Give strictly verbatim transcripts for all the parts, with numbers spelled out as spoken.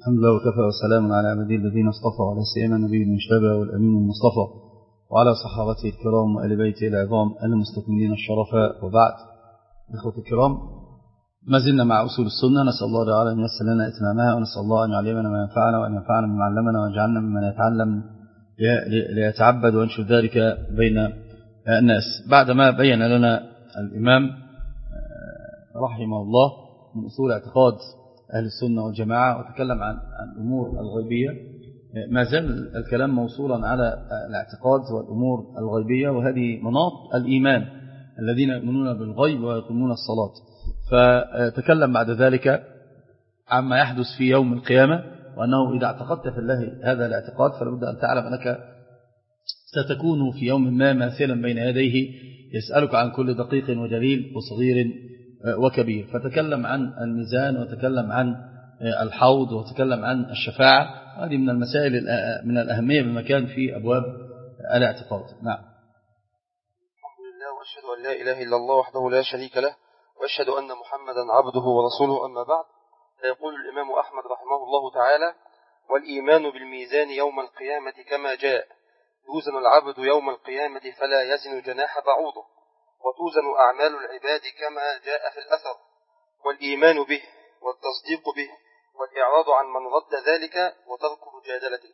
الحمد لله وكفى وسلام على عباده الذين اصطفى وعلى سيما النبي المجتبى والأمين المصطفى وعلى صحابته الكرام وآل بيته العظام المستكملين الشرفاء. وبعد، إخوة الكرام، ما زلنا مع أصول السنة. نسأل الله تعالى أن ييسر لنا إتمامها، ونسأل الله أن يعلمنا ما ينفعنا وأن ينفعنا بما علمنا ويجعلنا ممن يتعلم ليتعبد وينشر ذلك بين الناس. بعدما بين لنا الإمام رحمه الله من أصول اعتقاد أهل السنة والجماعة وتكلم عن الأمور الغيبية، ما زال الكلام موصولا على الاعتقاد والأمور الغيبية، وهذه مناط الإيمان الذين يؤمنون بالغيب ويقيمون الصلاة. فتكلم بعد ذلك عما يحدث في يوم القيامة، وأنه إذا اعتقدت في الله هذا الاعتقاد فلابد أن تعلم أنك ستكون في يوم ما ماثلا بين يديه يسألك عن كل دقيق وجليل وصغير وكبير. فتكلم عن الميزان وتكلم عن الحوض وتكلم عن الشفاعة، هذه من المسائل من الأهمية بمكان في أبواب الاعتقاد. نعم. الحمد لله، وأشهد أن لا إله إلا الله وحده لا شريك له، وأشهد أن محمدا عبده ورسوله. أما بعد، فيقول الإمام أحمد رحمه الله تعالى: والإيمان بالميزان يوم القيامة كما جاء، يوزن العبد يوم القيامة فلا يزن جناح بعوضه، وتوزن أعمال العباد كما جاء في الأثر، والإيمان به والتصديق به والإعراض عن من رد ذلك وترك مجادلته،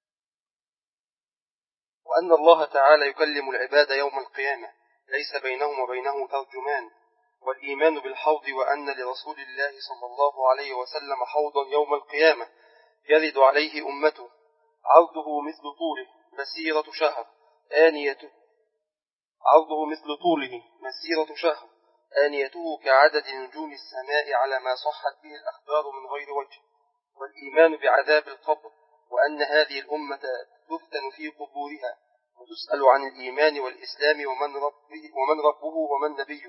وأن الله تعالى يكلم العباد يوم القيامة ليس بينهم وبينه ترجمان، والإيمان بالحوض، وأن لرسول الله صلى الله عليه وسلم حوضا يوم القيامة يرد عليه أمته عرضه مثل طوله مسيرة شهر آنيته عرضه مثل طوله مسيرة شهر آنيته كعدد نجوم السماء على ما صحت به الأخبار من غير وجه، والإيمان بعذاب القبر، وأن هذه الأمة تفتن في قبورها وتسأل عن الإيمان والإسلام ومن ربه ومن, ربه ومن نبيه،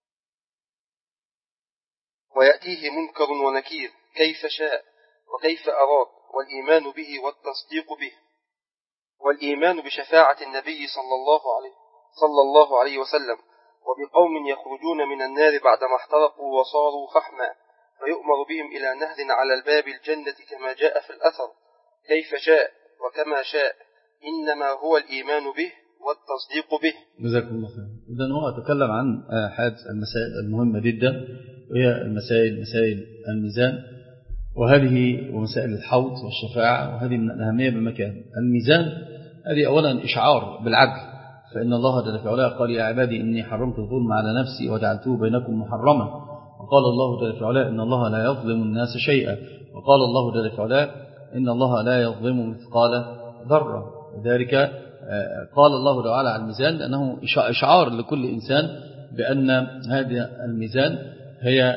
ويأتيه منكر ونكير كيف شاء وكيف أراد، والإيمان به والتصديق به، والإيمان بشفاعة النبي صلى الله عليه صلى الله عليه وسلم، وبقوم يخرجون من النار بعدما احترقوا وصاروا فحما، فيؤمر بهم إلى نهر على الباب الجنة كما جاء في الأثر كيف شاء وكما شاء، إنما هو الإيمان به والتصديق به. جزاكم الله خير. إذن هو أتكلم عن أحد المسائل المهمة جدا، وهي المسائل مسائل الميزان، وهذه ومسائل الحوض والشفاعة، وهذه من الأهمية بمكان. الميزان هذه أولا إشعار بالعدل، فإن الله جل وعلا قال: يا عبادي إني حرمت الظلم على نفسي وجعلته بينكم محرما. وقال الله جل وعلا: إن الله لا يظلم الناس شيئا. وقال الله جل وعلا: إن الله لا يظلم مثقال ذرة. لذلك قال الله تعالى على الميزان لأنه إشعار لكل إنسان بأن هذه الميزان هي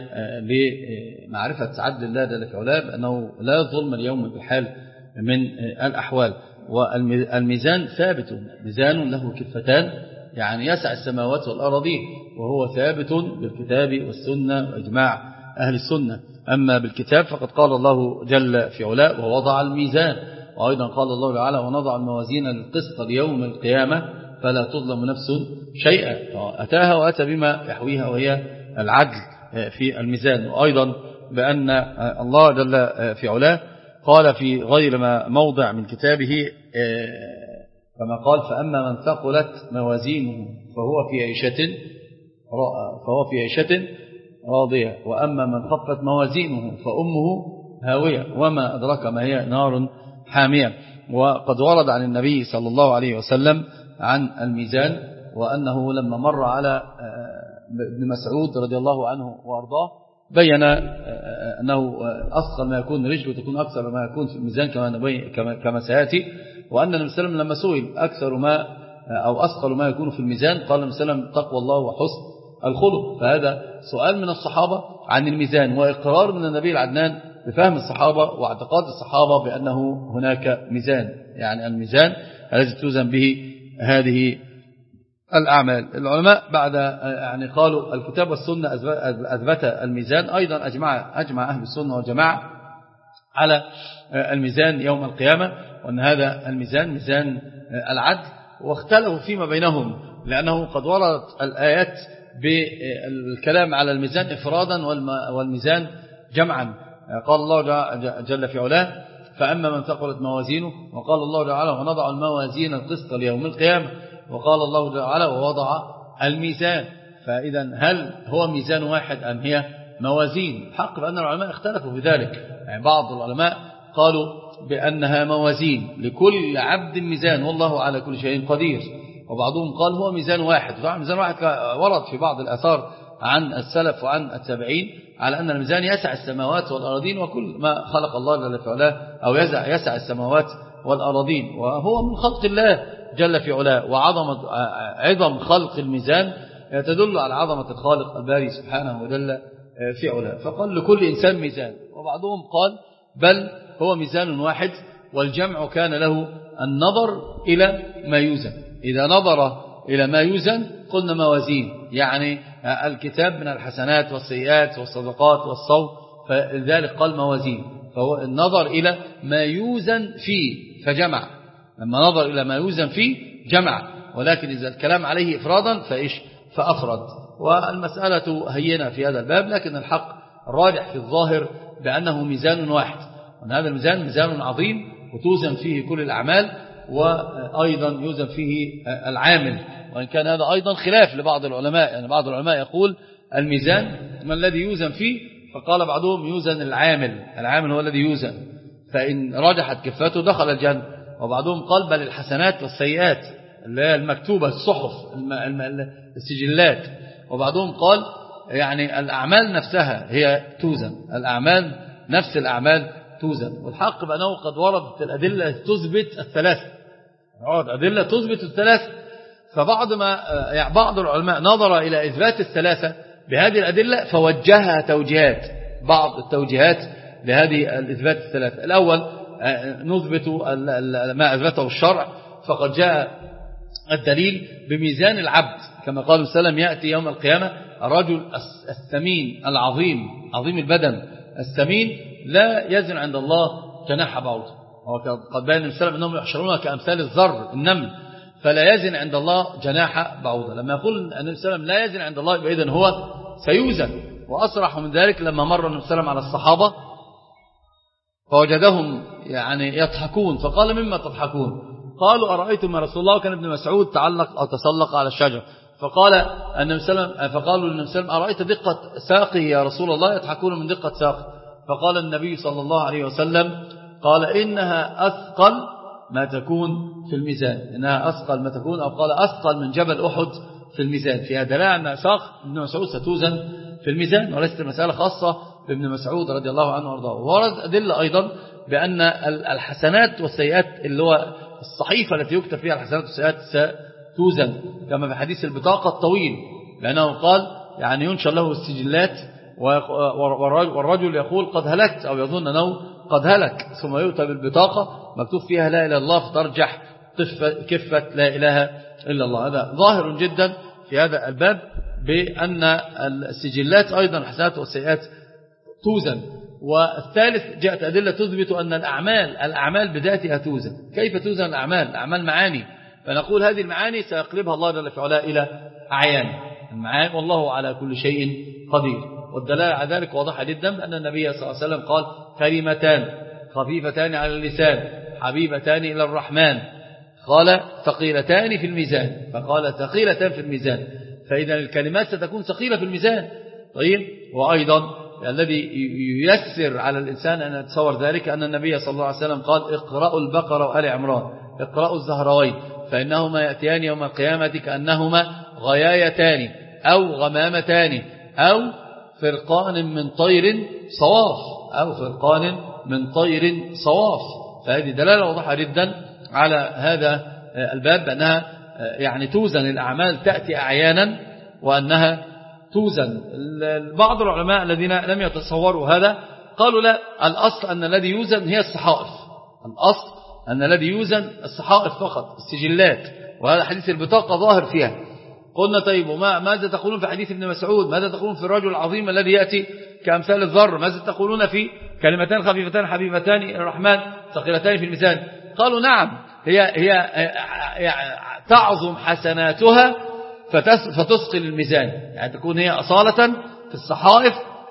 لمعرفة عدل الله جل وعلا، بأنه لا ظلم اليوم بحال من الأحوال. والميزان ثابت، ميزان له كفتان، يعني يسع السماوات والأراضين، وهو ثابت بالكتاب والسنة وإجماع أهل السنة. أما بالكتاب فقد قال الله جل في علاه: ووضع الميزان. وأيضا قال الله تعالى: ونضع الموازين للقسط ليوم القيامة فلا تظلم نفس شيئا. أتاها وأتى بما يحويها، وهي العدل في الميزان. وأيضا بأن الله جل في علاه قال في غير ما موضع من كتابه كما قال: فأما من ثقلت موازينه فهو في عيشة فهو في عيشة راضية، وأما من خفت موازينه فأمه هاوية، وما أدرك ما هي نار حامية. وقد ورد عن النبي صلى الله عليه وسلم عن الميزان، وأنه لما مر على ابن مسعود رضي الله عنه وأرضاه بين أنه أثقل ما يكون رجله تكون أكثر ما يكون في الميزان كما كما سيأتي، وأن النبي صلى الله عليه وسلم لما سئل أكثر ما أو أثقل ما يكون في الميزان قال النبي صلى الله عليه وسلم: تقوى الله وحسن الخلق. فهذا سؤال من الصحابة عن الميزان، وإقرار من النبي العدنان بفهم الصحابة واعتقاد الصحابة بأنه هناك ميزان، يعني الميزان الذي توزن به هذه الأعمال. العلماء بعد يعني قالوا الكتاب والسنة أثبت الميزان، أيضا أجمع, أجمع أهل السنة والجماعة على الميزان يوم القيامة، وأن هذا الميزان ميزان العدل. واختلفوا فيما بينهم، لأنه قد وردت الآيات بالكلام على الميزان إفرادا والميزان جمعا. قال الله جل في علاه فأما من ثقلت موازينه، وقال الله تعالى ونضع الموازين القسط ليوم القيامة، وقال الله تعالى ووضع الميزان. فإذا هل هو ميزان واحد أم هي موازين؟ الحق بأن العلماء اختلفوا في ذلك، يعني بعض العلماء قالوا بأنها موازين لكل عبد ميزان والله على كل شيء قدير، وبعضهم قال هو ميزان واحد. طبعا ميزان واحد ورد في بعض الآثار عن السلف وعن التابعين على أن الميزان يسع السماوات والأراضين وكل ما خلق الله جل في علاه، أو يسع, يسع السماوات والأراضين، وهو من خلق الله جل في علاه. وعظمة عظم خلق الميزان تدل على عظمة الخالق الباري سبحانه وجل في علاه. فقال لكل إنسان ميزان، وبعضهم قال بل هو ميزان واحد، والجمع كان له النظر إلى ما يوزن. إذا نظر إلى ما يوزن قلنا موازين، يعني الكتاب من الحسنات والسيئات والصدقات والصوم، فلذلك قال موازين. فهو النظر إلى ما يوزن فيه فجمع، لما نظر إلى ما يوزن فيه جمع، ولكن إذا الكلام عليه إفرادا فإيش فأفرد. والمسألة هينة في هذا الباب، لكن الحق الراجح في الظاهر بأنه ميزان واحد، وأن هذا الميزان ميزان عظيم وتوزن فيه كل الأعمال، وأيضا يوزن فيه العامل، وإن كان هذا أيضا خلاف لبعض العلماء. يعني بعض العلماء يقول الميزان ما الذي يوزن فيه، فقال بعضهم يوزن العامل، العامل هو الذي يوزن، فإن رجحت كفته دخل الجنة. وبعضهم قال بل الحسنات والسيئات اللي هي المكتوبة الصحف السجلات. وبعضهم قال يعني الأعمال نفسها هي توزن، الأعمال نفس الأعمال توزن. والحق بأنه قد وردت الأدلة تثبت الثلاثة، أدلة تثبت الثلاثة. فبعض ما يعني بعض العلماء نظر إلى إثبات الثلاثة بهذه الأدلة فوجهها توجيهات، بعض التوجيهات لهذه الإثبات الثلاثة. الأول نثبت ما أثبته الشرع، فقد جاء الدليل بميزان العبد كما قال السلام يأتي يوم القيامة الرجل الثمين العظيم عظيم البدن الثمين لا يزن عند الله جناح بعوضة. وقد بين السلام أنهم يحشرون كأمثال الذر النمل، فلا يزن عند الله جناح بعوضة. لما يقول النبي السلام لا يزن عند الله إذن هو سيوزن. وأصرح من ذلك لما مر النبي السلام على الصحابة فوجدهم يعني يضحكون، فقال مما تضحكون؟ قالوا أرأيتم ما رسول الله، كان ابن مسعود تعلق أو تسلق على الشجر، فقال النبي سلام فقالوا للنبي سلام أرأيت دقة ساقه يا رسول الله؟ يضحكون من دقة ساقه. فقال النبي صلى الله عليه وسلم قال إنها أثقل ما تكون في الميزان، إنها أثقل ما تكون، أو قال أثقل من جبل أحد في الميزان. فيها دلالة أن ساق ابن مسعود ستوزن في الميزان، وليست مسألة خاصة بابن مسعود رضي الله عنه وارضاه. ورد أدلة أيضا بأن الحسنات والسيئات اللي هو الصحيفة التي يكتب فيها الحسنات والسيئات ستوزن، كما في حديث البطاقة الطويل، لأنه قال يعني ينشر له السجلات والرجل يقول قد هلكت، أو يظن أنه قد هلك، ثم يؤتى بالبطاقة مكتوب فيها لا إله إلا الله، فترجح كفة لا إله إلا الله. هذا ظاهر جدا في هذا الباب بأن السجلات أيضا الحسنات والسيئات توزن. والثالث جاءت أدلة تثبت أن الأعمال الأعمال بذاتها توزن. كيف توزن الأعمال؟ الأعمال معاني، فنقول هذه المعاني سيقلبها الله جل وعلا إلى أعيان المعاني، والله على كل شيء قدير. والدلالة على ذلك واضحة جدا بأن النبي صلى الله عليه وسلم قال كلمتان خفيفتان على اللسان حبيبتان إلى الرحمن، قال ثقيلتان في الميزان، فقال ثقيلتان في الميزان، فإذا الكلمات ستكون ثقيلة في الميزان. طيب، وأيضا الذي ييسر على الإنسان أن يتصور ذلك أن النبي صلى الله عليه وسلم قال اقرأوا البقرة وآل عمران، اقرأوا الزهروين، فإنهما يأتيان يوم القيامة كأنهما غيايتان أو غمامتان أو فرقان من طير صواف أو فرقان من طير صواف. فهذه دلالة واضحة جدا على هذا الباب بأنها يعني توزن الأعمال، تأتي أعيانا وأنها توزن. بعض العلماء الذين لم يتصوروا هذا قالوا لا، الأصل أن الذي يوزن هي الصحائف، الأصل أن الذي يوزن الصحائف فقط، السجلات، وهذا حديث البطاقة ظاهر فيها. قلنا طيب وما ماذا تقولون في حديث ابن مسعود؟ ماذا تقولون في الرجل العظيم الذي يأتي كأمثال الذر؟ ماذا تقولون في كلمتان خفيفتان حبيبتان الرحمن ثقيلتان في الميزان؟ قالوا نعم، هي هي تعظم حسناتها فتثقل الميزان، يعني تكون هي أصالة في الصحائف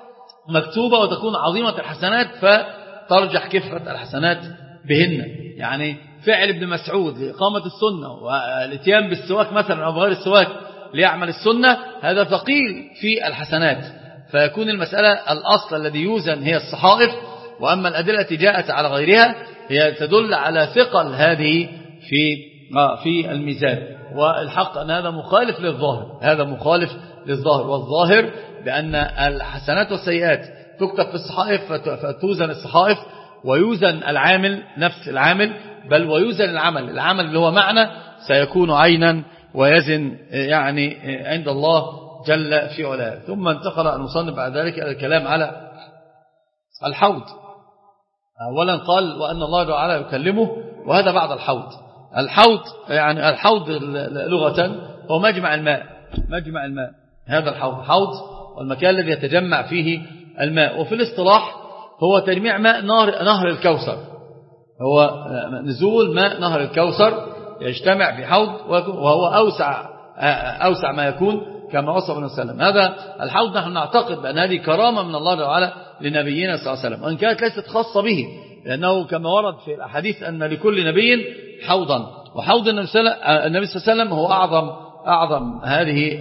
مكتوبة وتكون عظيمة الحسنات فترجح كفة الحسنات بهن. يعني فعل ابن مسعود لإقامة السنة والاتيان بالسواك مثلا أو غير السواك ليعمل السنة، هذا ثقيل في الحسنات، فيكون المسألة الأصل الذي يوزن هي الصحائف، وأما الأدلة التي جاءت على غيرها هي تدل على ثقل هذه في في الميزان. والحق أن هذا مخالف للظاهر، هذا مخالف للظاهر، والظاهر بأن الحسنات والسيئات تكتب في الصحائف فتوزن الصحائف ويوزن العامل نفس العامل، بل ويوزن العمل العمل اللي هو معنى سيكون عينا ويزن يعني عند الله جل في علاه. ثم انتقل المصنف بعد ذلك إلى الكلام على الحوض. أولا قال وأن الله تعالى يكلمه، وهذا بعد الحوض. الحوض يعني الحوض لغة هو مجمع الماء، مجمع الماء هذا الحوض، حوض والمكان الذي يتجمع فيه الماء. وفي الاصطلاح هو تجميع ماء نهر, نهر الكوثر، هو نزول ماء نهر الكوثر يجتمع في حوض، وهو أوسع, أوسع ما يكون كما وصف النبي صلى الله عليه وسلم. هذا الحوض نحن نعتقد بأن هذه كرامة من الله تعالى لنبينا صلى الله عليه وسلم، وإن كانت ليست خاصة به، لأنه كما ورد في الأحاديث أن لكل نبي حوضا، وحوض النبي صلى الله عليه وسلم هو أعظم أعظم هذه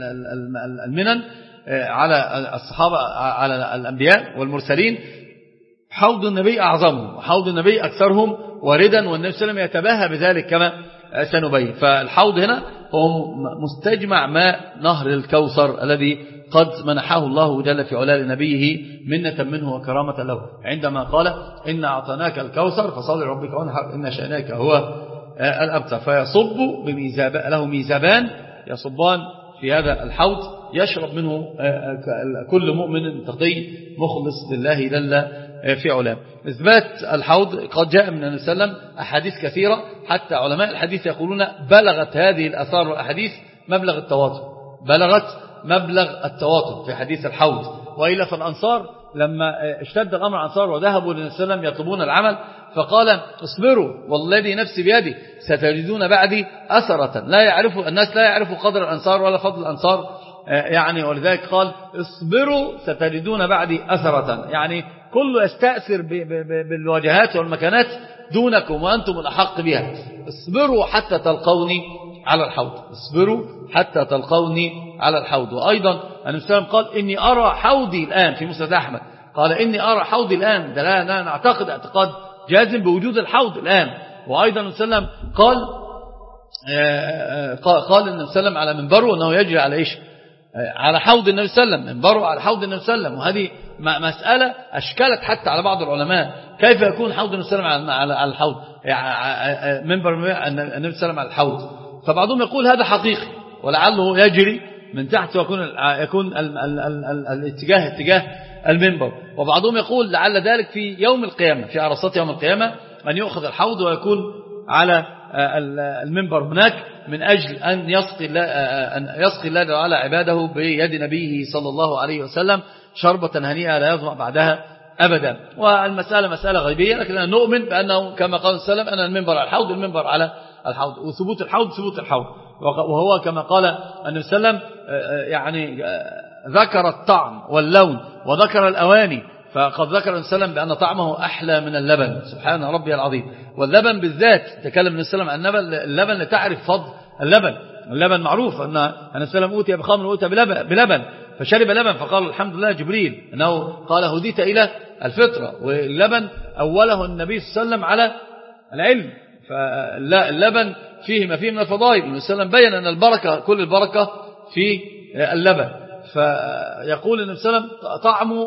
المنن على الصحابة على الأنبياء والمرسلين. حوض النبي أعظمهم وحوض النبي أكثرهم واردا، والنبي صلى الله عليه وسلم يتباهى بذلك كما سنبين. فالحوض هنا هو مستجمع ماء نهر الكوثر الذي قد منحه الله جل في علاه لنبيه منة منه وكرامة له، عندما قال إن أعطناك الكوثر فصل ربك وانحر إن شأنك هو الأبتر. فيصب بميزاب له ميزابان يصبان في هذا الحوض يشرب منه كل مؤمن تقي مخلص لله جل في علاه. إثبات الحوض قد جاء من النبي صلى الله عليه وسلم أحاديث كثيرة، حتى علماء الحديث يقولون بلغت هذه الآثار والأحاديث مبلغ التواتر، بلغت مبلغ التواتر في حديث الحوض. وإلا فالأنصار لما اشتد الأمر عن الأنصار وذهبوا للنبي صلى الله عليه وسلم يطلبون العمل، فقال اصبروا والذي نفسي بيدي ستجدون بعدي أثرة لا يعرف الناس لا يعرفوا قدر الأنصار ولا فضل الأنصار يعني. ولذلك قال اصبروا ستجدون بعدي أثرة، يعني كله يستأثر بالواجهات والمكانات دونكم وأنتم الأحق بها. اصبروا حتى تلقوني على الحوض، اصبروا حتى تلقوني على الحوض. وأيضا النبي صلى الله عليه وسلم قال إني أرى حوضي الآن في مسند أحمد، قال إني أرى حوضي الآن، ده لا نعتقد اعتقاد جازم بوجود الحوض الآن. وأيضا النبي صلى الله عليه وسلم قال قال النبي صلى الله عليه وسلم على منبره أنه يجري على إيش؟ على حوض النبي صلى الله عليه وسلم، منبره على حوض النبي صلى الله عليه وسلم. وهذه مسألة أشكلت حتى على بعض العلماء، كيف يكون حوض النبي صلى الله عليه وسلم على الحوض، منبر النبي صلى الله عليه وسلم على الحوض؟ فبعضهم يقول هذا حقيقي ولعله يجري من تحت ويكون يكون ال ال ال ال الاتجاه اتجاه المنبر. وبعضهم يقول لعل ذلك في يوم القيامة، في عرصات يوم القيامة أن يؤخذ الحوض ويكون على المنبر هناك من أجل أن يسقي الله أن يسقي الله تعالى عباده بيد نبيه صلى الله عليه وسلم شربة هنيئة لا يظمأ بعدها أبدا. والمسألة مسألة غيبية، لكننا نؤمن بأنه كما قال صلى الله عليه وسلم أن المنبر على الحوض، المنبر على الحوض، وثبوت الحوض ثبوت الحوض. وهو كما قال النبي صلى الله عليه وسلم يعني ذكر الطعم واللون وذكر الأواني، فقد ذكر النبي صلى الله عليه وسلم بأن طعمه أحلى من اللبن، سبحان ربي العظيم. واللبن بالذات تكلم النبي صلى الله عليه وسلم عن اللبن لتعرف فضل اللبن. اللبن معروف أن النبي صلى الله عليه وسلم أوتي بخمر وأوتي بلبن فشرب لبن، فقال الحمد لله جبريل أنه قال هديت إلى الفطرة. واللبن أوله النبي صلى الله عليه وسلم على العلم، فاللبن فيه ما فيه من الفضائل. النبي صلى الله عليه وسلم بين أن البركة كل البركة في اللبن. فيقول النبي صلى الله عليه وسلم طعمه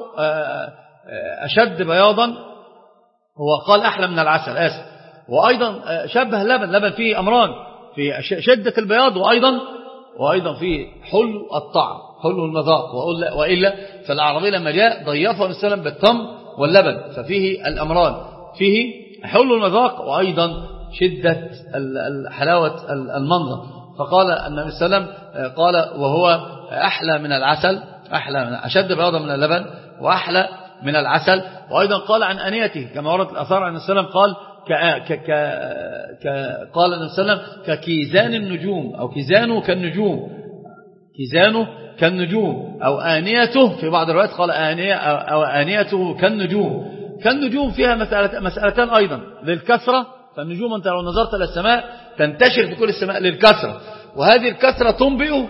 أشد بياضا، هو قال أحلى من العسل آسف. وأيضا شبه اللبن، لبن فيه أمران، في شدة البياض وأيضا وأيضا فيه حلو الطعم حلو المذاق. وإلا فالعربي لما جاء ضيفه النبي صلى الله عليه وسلم بالتمر واللبن، ففيه الأمران، فيه حلو المذاق وأيضا شدة حلاوة المنظر. فقال النبي صلى الله عليه وسلم قال وهو أحلى من العسل، أحلى من أشد بياضا من اللبن وأحلى من العسل. وأيضا قال عن أنيته كما ورد الأثار عن النبي صلى الله عليه وسلم قال ك ك ك قال النبي صلى الله عليه وسلم ككيزان النجوم، أو كيزانه كالنجوم، كيزانه كالنجوم أو آنيته، في بعض الروايات قال آنية أو آنيته كالنجوم. كالنجوم فيها مسألة مسألتان أيضا، للكثرة، فالنجوم أنت لو نظرت إلى السماء تنتشر في كل السماء للكثرة، وهذه الكثرة تنبئ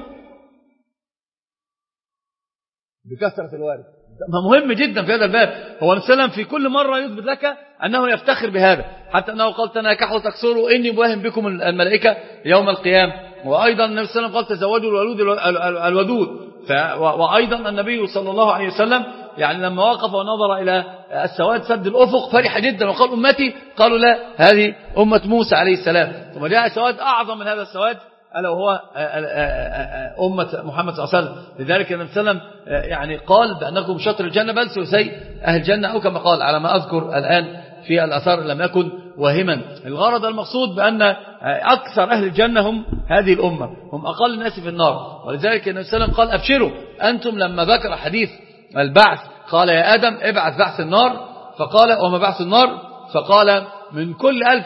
بكثرة الوارد. مهم جدا في هذا الباب. هو مثلا في كل مرة يثبت لك أنه يفتخر بهذا، حتى أنه قال تناكحوا تكسروا إني مواهم بكم الملائكة يوم القيامة. وأيضا النبي صلى الله عليه وسلم قال تزوجوا الولود الودود. وأيضا النبي صلى الله عليه وسلم يعني لما وقف ونظر إلى السواد سد الأفق فرح جدا وقال أمتي، قالوا لا هذه أمة موسى عليه السلام. ثم جاء سواد أعظم من هذا السواد ألا وهو أمة محمد صلى الله عليه وسلم. لذلك النبي صلى الله عليه وسلم يعني قال بأنكم شطر الجنة بل ثلثي أهل الجنة، أو كما قال على ما أذكر الآن في الأثار لم يكن واهما. الغرض المقصود بأن أكثر أهل الجنة هم هذه الأمة، هم أقل الناس في النار. ولذلك النبي صلى الله عليه وسلم قال أبشروا أنتم، لما ذكر حديث البعث قال يا آدم ابعث بعث النار، فقال وما بعث النار؟ فقال من كل ألف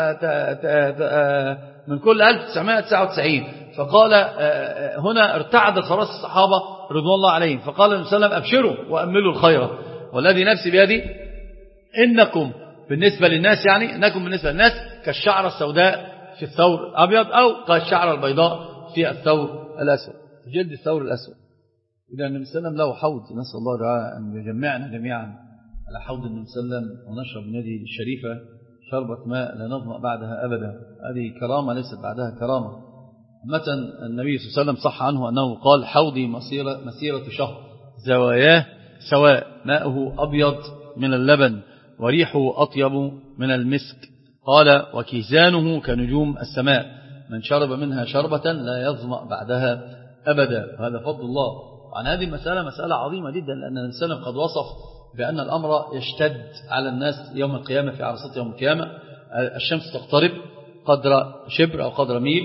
من كل ألف وتسعمائة وتسعة وتسعين. فقال هنا ارتعد خراس الصحابة رضوان الله عليهم، فقال النبي صلى الله عليه وسلم أبشروا وأملوا الخير والذي نفسي بيدي إنكم بالنسبة للناس، يعني إنكم بالنسبة للناس كالشعرة السوداء في الثور الأبيض، أو كالشعرة البيضاء في الثور الأسود، في جلد الثور الأسود. إذا النبي صلى الله عليه وسلم له حوض، نسأل الله تعالى أن يجمعنا جميعا على حوض النبي صلى الله عليه وسلم ونشرب من يده الشريفة شربة ماء لا نظمأ بعدها أبدا. هذه كرامة ليست بعدها كرامة. متى النبي صلى الله عليه وسلم صح عنه أنه قال حوضي مسيرة, مسيرة شهر زواياه سواء، ماءه أبيض من اللبن وريحه أطيب من المسك. قال وكيزانه كنجوم السماء، من شرب منها شربة لا يظمأ بعدها أبدا. هذا فضل الله. وعن هذه المسألة مسألة عظيمة جدا، لأن النبي صلى الله عليه وسلم قد وصف بأن الأمر يشتد على الناس يوم القيامة في عرصات يوم القيامة. الشمس تقترب قدر شبر أو قدر ميل،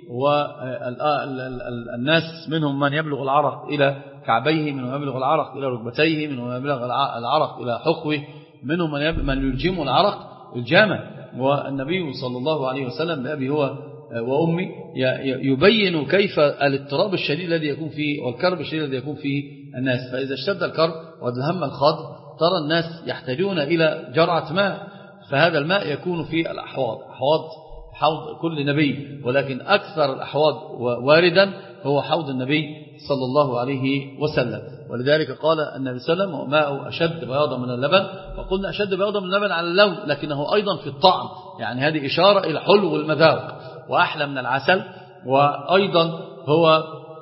والناس منهم من يبلغ العرق إلى كعبيه، منهم يبلغ العرق إلى ركبتيه، منهم يبلغ العرق إلى حقوه، منهم من يلجم العرق الجامة. والنبي صلى الله عليه وسلم بأبي هو وأمي يبين كيف الاضطراب الشديد الذي يكون فيه والكرب الشديد الذي يكون فيه الناس. فإذا اشتد الكرب والهم الخاض ترى الناس يحتاجون إلى جرعة ماء، فهذا الماء يكون في الأحواض، أحواض حوض كل نبي، ولكن أكثر الأحواض واردا هو حوض النبي صلى الله عليه وسلم. ولذلك قال النبي صلى الله عليه وسلم ماء أشد بياضا من اللبن، وقلنا أشد بياضا من اللبن على اللون، لكنه أيضا في الطعم، يعني هذه إشارة إلى حلو المذاق وأحلى من العسل. وأيضا هو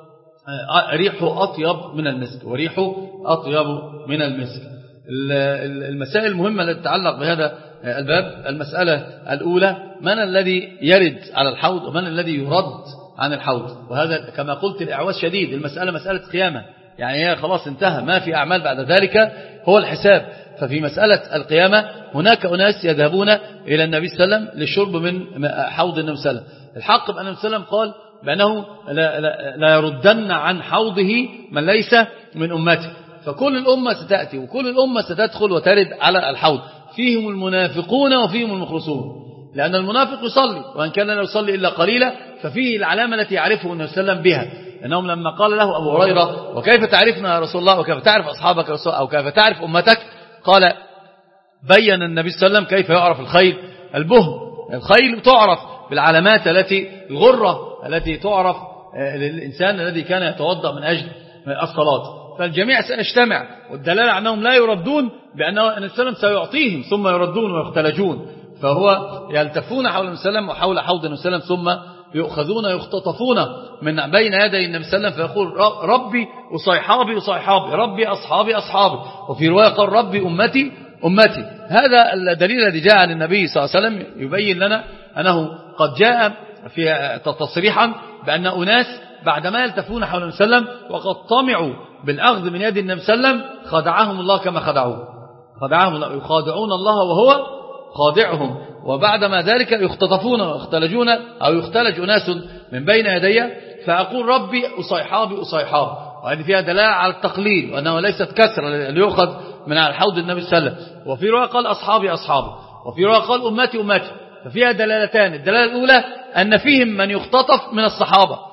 ريحه أطيب من المسك، وريحه أطيب من المسك. المسائل المهمة التي تتعلق بهذا الباب، المسألة الأولى من الذي يرد على الحوض ومن الذي يرد عن الحوض. وهذا كما قلت الإعواز شديد، المسألة مسألة قيامة، يعني هي خلاص انتهى، ما في أعمال بعد ذلك، هو الحساب. ففي مسألة القيامة هناك أناس يذهبون إلى النبي صلى الله عليه وسلم للشرب من حوض النبي صلى الله عليه وسلم. الحق بأن النبي صلى الله عليه وسلم قال بأنه لا, لا, لا يردن عن حوضه من ليس من أمته. فكل الأمة ستأتي وكل الأمة ستدخل وترد على الحوض، فيهم المنافقون وفيهم المخلصون. لأن المنافق يصلي، وإن كان لا يصلي إلا قليلا، ففيه العلامة التي يعرفه النبي صلى الله عليه وسلم بها. أنهم لما قال له أبو هريرة وكيف تعرفنا يا رسول الله وكيف تعرف أصحابك أو كيف تعرف أمتك، قال بين النبي صلى الله عليه وسلم كيف يعرف الخيل البهم. الخيل تعرف بالعلامات التي الغرة التي تعرف للإنسان الذي كان يتوضأ من أجل الصلاة. فالجميع سيجتمع، والدلالة عنهم لا يردون بأنه النبي صلى الله عليه وسلم سيعطيهم ثم يردون ويختلجون. فهو يلتفون حول النبي صلى الله عليه وسلم وحول حوض النبي صلى الله عليه وسلم، ثم يؤخذون يختطفون من بين يدي النبي صلى الله عليه وسلم، فيقول ربي وصيحابي وصيحابي، ربي أصحابي أصحابي، وفي رواية قال ربي أمتي أمتي. هذا الدليل الذي جاء عن النبي صلى الله عليه وسلم يبين لنا أنه قد جاء في تصريحا بأن أناس بعدما يلتفون حول النبي صلى الله عليه وسلم وقد طمعوا بالأخذ من يد النبي صلى الله عليه وسلم خدعهم الله كما خدعوه، خدعهم الله، يخادعون الله وهو خادعهم. وبعدما ذلك يختطفون ويختلجون أو يختلج أناس من بين يدي، فأقول ربي أصيحابي أصيحابي. وهذه فيها دلالة على التقليل، وأنه ليست كسر ليؤخذ من على الحوض النبي صلى الله عليه وسلم. وفي رواية قال أصحابي أصحابي، وفي رواية قال أمتي أمتي. ففيها دلالتان، الدلالة الأولى أن فيهم من يختطف من الصحابة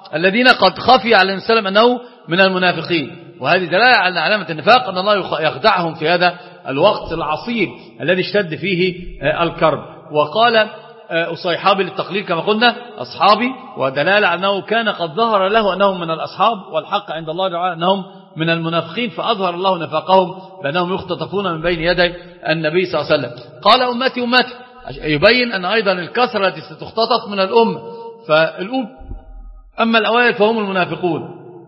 الذين قد خفي على النبي صلى الله عليه وسلم أنه من المنافقين. وهذه دلالة على علامة النفاق أن الله يخدعهم في هذا الوقت العصيب الذي اشتد فيه الكرب. وقال أصيحابي للتقليل كما قلنا أصحابي، ودلالة على أنه كان قد ظهر له أنهم من الأصحاب، والحق عند الله تعالى أنهم من المنافقين، فأظهر الله نفاقهم بأنهم يختطفون من بين يدي النبي صلى الله عليه وسلم. قال أمتي أمتي، يبين أن أيضا الكثرة التي ستختطف من الأمة. فالأم أما الأوائل فهم المنافقون،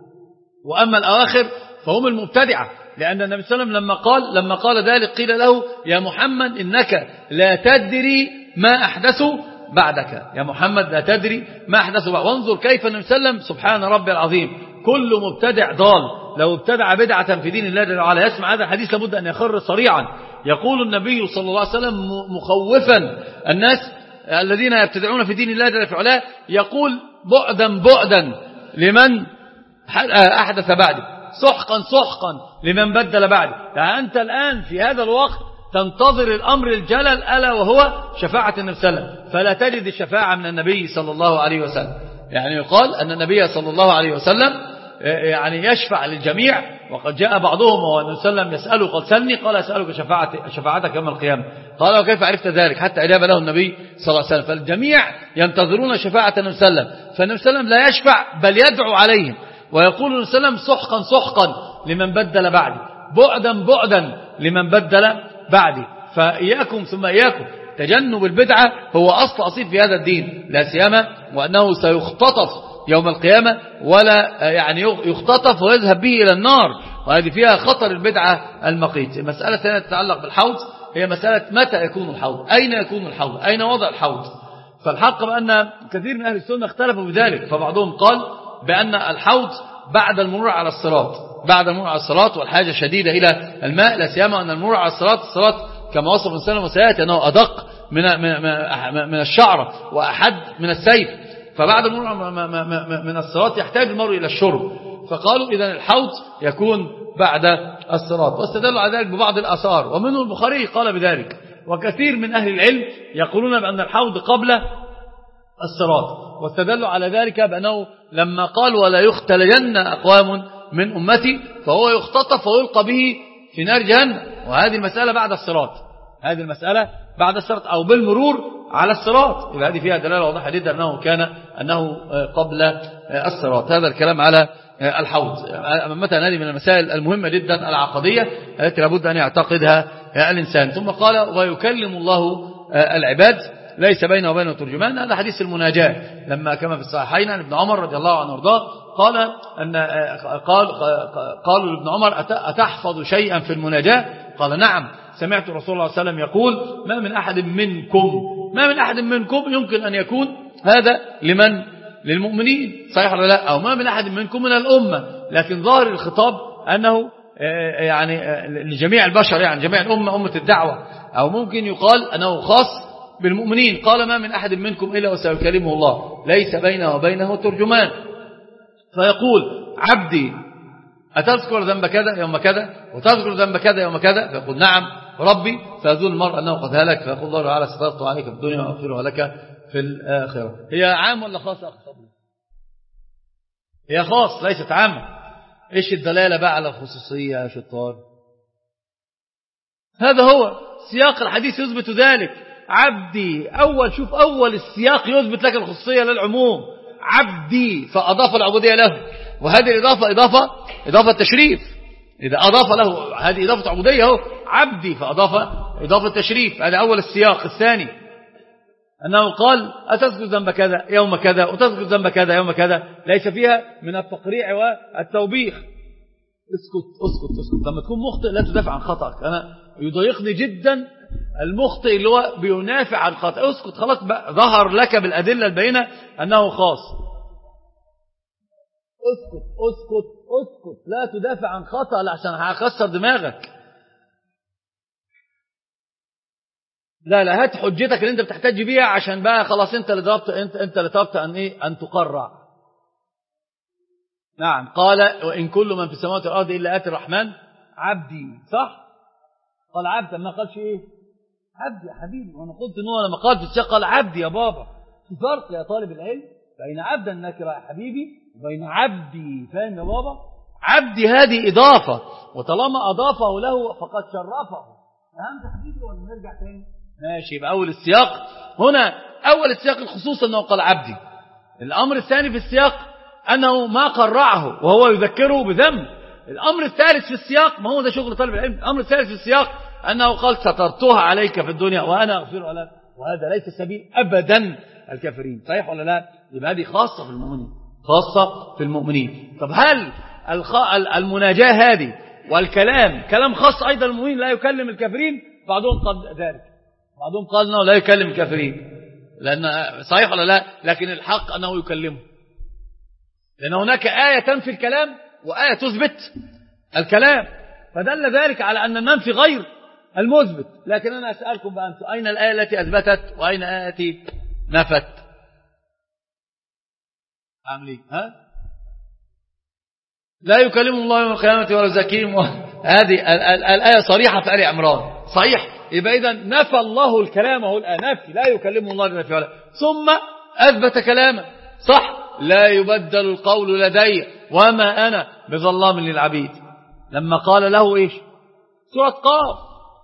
وأما الأواخر فهم المبتدعة، لأن النبي صلى الله عليه وسلم لما قال لما قال ذلك قيل له يا محمد إنك لا تدري ما أحدثوا بعدك، يا محمد لا تدري ما أحدثوا بعدك. وانظر كيف النبي صلى الله عليه وسلم سبحان ربي العظيم كل مبتدع ضال، لو ابتدع بدعة في دين الله جل وعلا يسمع هذا الحديث لابد أن يخر صريعا. يقول النبي صلى الله عليه وسلم مخوفا الناس الذين يبتدعون في دين الله جل وعلا، يقول بعدا بعدا لمن أحدث بعدي، سحقا سحقا لمن بدل بعدي. يعني أنت الآن في هذا الوقت تنتظر الأمر الجلل ألا وهو شفاعة النبي صلى الله عليه وسلم، فلا تجد الشفاعة من النبي صلى الله عليه وسلم. يعني يقال أن النبي صلى الله عليه وسلم يعني يشفع للجميع، وقد جاء بعضهم والنبي صلى الله عليه وسلم يسأله قال سلني، قال أسألك شفاعتك يوم القيامة. قال وكيف عرفت ذلك؟ حتى أجاب له النبي صلى الله عليه وسلم. فالجميع ينتظرون شفاعة النبي صلى الله عليه وسلم، فالنبي صلى الله عليه وسلم لا يشفع بل يدعو عليهم، ويقول النبي صلى الله عليه وسلم سحقا سحقا لمن بدل بعدي، بعدا بعدا لمن بدل بعدي. فإياكم ثم إياكم، تجنب البدعة هو أصل أصيل في هذا الدين، لا سيما وأنه سيختطف يوم القيامة، ولا يعني يختطف ويذهب به إلى النار، وهذه فيها خطر البدعة المقيت. المسألة الثانية تتعلق بالحوض، هي مسألة متى يكون الحوض، أين يكون الحوض، أين وضع الحوض. فالحق بأن كثير من أهل السنة اختلفوا بذلك، فبعضهم قال بأن الحوض بعد المرور على الصراط، بعد المرور على الصراط والحاجة شديدة إلى الماء، لا سيما أن المرور على الصراط الصراط كما وصف الإنسان وسيأتي أنه أدق من من الشعرة وأحد من السيف، فبعد المرور من الصراط يحتاج المرء إلى الشرب. فقالوا إذن الحوض يكون بعد الصراط، واستدلوا على ذلك ببعض الآثار، ومنه البخاري قال بذلك. وكثير من أهل العلم يقولون بأن الحوض قبل الصراط، واستدلوا على ذلك بأنه لما قال ولا يختلجن أقوام من أمتي، فهو يختطف ويلقى به في نار جهنم، وهذه المسألة بعد الصراط، هذه المسألة بعد الصراط أو بالمرور على الصراط، يبقى هذه فيها دلالة واضحة جدا أنه كان أنه قبل الصراط. هذا الكلام على الحوض. مثلا هذه من المسائل المهمة جدا العقدية التي لابد أن يعتقدها الإنسان. ثم قال ويكلم الله العباد ليس بينه وبينه ترجمان، هذا حديث المناجاة لما كما في الصحيحين عن ابن عمر رضي الله عنه وارضاه قال أن قال قالوا لابن عمر أتحفظ شيئا في المناجاة؟ قال نعم، سمعت رسول الله صلى الله عليه وسلم يقول ما من أحد منكم ما من أحد منكم يمكن أن يكون هذا لمن للمؤمنين صحيح ولا لا، أو ما من أحد منكم من الأمة، لكن ظاهر الخطاب أنه يعني لجميع البشر، يعني جميع الأمة أمة الدعوة، أو ممكن يقال أنه خاص بالمؤمنين. قال ما من أحد منكم إلا وسيكلمه الله ليس بينه وبينه ترجمان، فيقول عبدي أتذكر ذنب كذا يوم كذا وتذكر ذنب كذا يوم كذا، فيقول نعم ربي، فيظن المرء أنه قد هلك، فيقول الله تعالى سترت عليك في الدنيا وأغفرها لك في الآخرة. هي عام ولا خاص؟ هي خاص ليست عامة. إيش الدلالة بقى على الخصوصية يا شطار؟ هذا هو سياق الحديث يثبت ذلك. عبدي، أول شوف أول السياق يثبت لك الخصوصية للعموم، عبدي فأضاف العبودية له، وهذه الإضافة إضافة إضافة تشريف، إذا أضاف له هذه إضافة عبودية هو عبدي فأضاف إضافة تشريف، هذا أول السياق. الثاني أنه قال أتذكر ذنب كذا يوم كذا وتذكر ذنب كذا يوم كذا، ليس فيها من التقريع والتوبيخ. اسكت اسكت اسكت، لما تكون مخطئ لا تدافع عن خطأك. أنا يضايقني جدا المخطئ اللي هو بينافع عن خطأ. اسكت خلاص بقى، ظهر لك بالأدلة البينة أنه خاص. اسكت اسكت اسكت، لا تدافع عن خطأ عشان هكسر دماغك. لا لا، هات حجتك اللي انت بتحتاج بيها عشان بقى خلاص انت اللي ضربت، انت انت اللي طلبت ان ايه ان تقرع. نعم، قال وان كل من في السماوات والارض الا اتي الرحمن عبدي، صح؟ قال عبد، ما قالش ايه عبدي يا حبيبي، وانا قلت ان هو لما قال في السياق قال عبدي يا بابا. في فرق يا طالب العلم بين عبدا نكره يا حبيبي وبين عبدي. فاهم يا بابا؟ عبدي هذه إضافة، وطالما أضافه له فقد شرفه. فهمت حبيبي ولا نرجع تاني؟ ماشي. يبقى أول السياق هنا، أول السياق الخصوص أنه قال عبدي. الأمر الثاني في السياق أنه ما قرعه وهو يذكره بذنب. الأمر الثالث في السياق، ما هو ده شغل طالب العلم، الأمر الثالث في السياق أنه قال سترتها عليك في الدنيا وأنا أغفر لك، وهذا ليس سبيل أبدا الكافرين. صحيح ولا لا؟ يبقى هذه خاصة في المؤمنين، خاصة في المؤمنين. طب هل المناجاة هذه والكلام كلام خاص أيضا المؤمنين لا يكلم الكافرين؟ بعضهم قال ذلك، بعضهم قال أنه لا يكلم الكافرين، لأن صحيح ولا لا؟ لكن الحق أنه يكلمه، لأن هناك آية تنفي الكلام وآية تثبت الكلام، فدل ذلك على أن المنفي غير المثبت. لكن أنا أسألكم بقى أنتم، أين الآية التي أثبتت وأين آية التي نفت؟ عاملين ها؟ لا يكلم الله يوم القيامة ولا يزكيهم. هذه الآية صريحة في آل عمران، صحيح. يبقى إذا نفى الله الكلام، وهو الآن نفي، لا يكلم الله بنفي ولا، ثم أثبت كلاما، صح، لا يبدل القول لدي وما أنا بظلام للعبيد. لما قال له إيش؟ سورة قاف،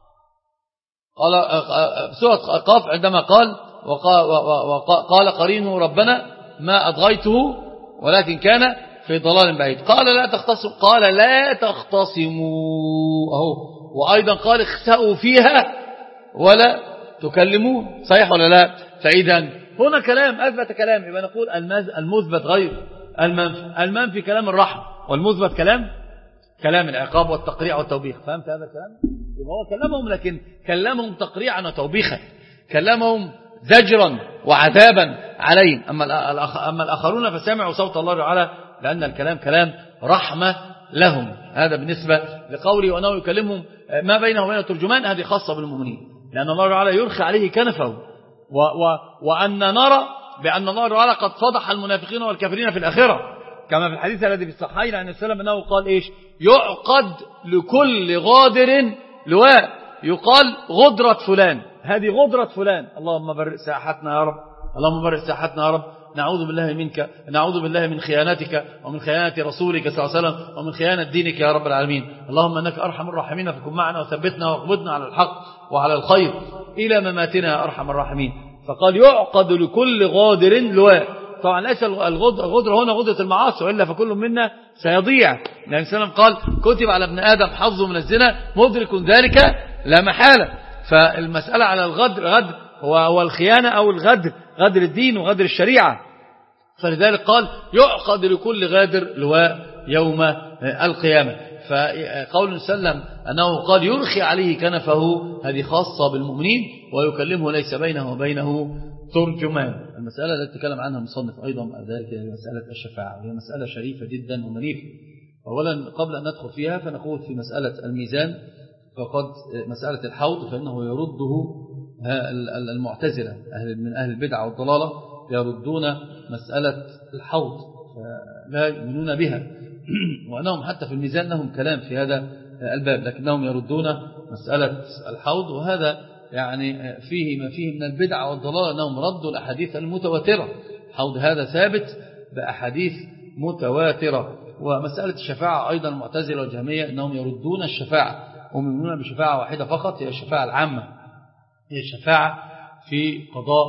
قال سورة قاف عندما قال وقال قرينه ربنا ما أضغيته ولكن كان في ضلال بعيد، قال لا تختصموا، قال لا تختصموا أهو، وأيضا قال اخسأوا فيها ولا تكلمون. صحيح ولا لا؟ فإذا هنا كلام أثبت كلام، يبقى نقول المثبت غير المنفي. المنفي كلام الرحمة، والمثبت كلام كلام العقاب والتقريع والتوبيخ. فهمت هذا الكلام؟ يبقى هو كلمهم، لكن كلمهم تقريعا وتوبيخا، كلمهم زجرا وعذابا عليهم. أما الآخرون فسمعوا صوت الله تعالى، لأن الكلام كلام رحمة لهم. هذا بالنسبة لقوله وأنه يكلمهم ما بينه وبين الترجمان، هذه خاصة بالمؤمنين، لأن الله تعالى يرخي عليه كنفه. و و وأن نرى بأن الله تعالى قد فضح المنافقين والكافرين في الآخرة، كما في الحديث الذي في الصحيحين عن السلام أنه قال إيش؟ يعقد لكل غادر لواء، يقال غدرة فلان، هذه غدرة فلان. اللهم برئ ساحتنا يا رب، اللهم برئ ساحتنا يا رب، نعوذ بالله منك، نعوذ بالله من خيانتك ومن خيانة رسولك صلى الله عليه وسلم ومن خيانة دينك يا رب العالمين. اللهم أنك أرحم الراحمين فكن معنا وثبتنا واقبضنا على الحق وعلى الخير إلى مماتنا يا أرحم الراحمين. فقال يعقد لكل غادر لواء. طبعا ليس الغدر هنا غدرة المعاصي، وإلا فكل منا سيضيع، لأن السلام قال كتب على ابن آدم حظه من الزنا مدرك ذلك لا محالة. فالمسألة على الغدر، غدر هو الخيانة أو الغدر، غدر الدين وغدر الشريعة. فلذلك قال يعقد لكل غادر لواء يوم القيامة. فقول سلم أنه قال يرخي عليه كنفه، هذه خاصة بالمؤمنين، ويكلمه ليس بينه وبينه ترجمان. المسألة التي تكلم عنها المصنف أيضا ذلك هي مسألة الشفاعة، وهي مسألة شريفة جدا ومنيفة. أولا قبل أن ندخل فيها فنقول في مسألة الميزان، فقد مسألة الحوض فإنه يرده المعتزلة من أهل البدع والضلالة، يردون مسألة الحوض لا يؤمنون بها، وأنهم حتى في الميزان لهم كلام في هذا الباب، لكنهم يردون مسألة الحوض. وهذا يعني فيه ما فيه من البدع والضلال، أنهم ردوا الأحاديث المتواترة. الحوض هذا ثابت بأحاديث متواترة. ومسألة الشفاعة أيضا المعتزلة والجهمية أنهم يردون الشفاعة، هم يؤمنون بشفاعة واحدة فقط، هي الشفاعة العامة، هي الشفاعة في قضاء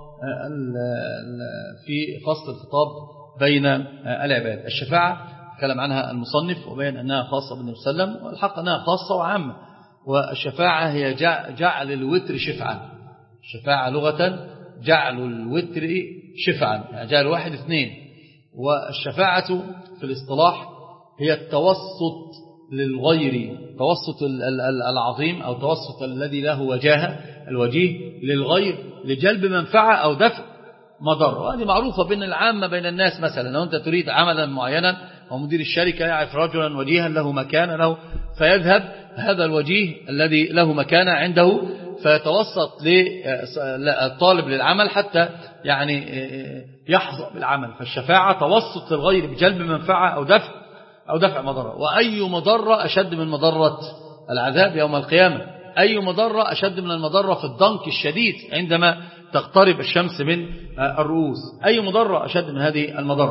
في فصل الخطاب بين العباد. الشفاعة تكلم عنها المصنف وبين أنها خاصة بالنبي صلى الله عليه وسلم، والحق أنها خاصة وعامة. والشفاعة هي جعل الوتر شفعا. الشفاعة لغة جعل الوتر شفعا، يعني جعل واحد اثنين. والشفاعة في الاصطلاح هي التوسط للغير، توسط العظيم أو توسط الذي له وجاهة، الوجيه للغير لجلب منفعة أو دفع مضر. وهذه معروفة بين العامة بين الناس. مثلا لو أنت تريد عملا معينا ومدير الشركة يعرف رجلا وجيها له مكان له، فيذهب هذا الوجيه الذي له مكان عنده فيتوسط للطالب للعمل حتى يعني يحظى بالعمل. فالشفاعة توسط للغير بجلب منفعة أو دفع أو دفع مضرة. وأي مضرة أشد من مضرة العذاب يوم القيامة؟ أي مضرة أشد من المضرة في الضنك الشديد عندما تقترب الشمس من الرؤوس؟ أي مضرة أشد من هذه المضرة؟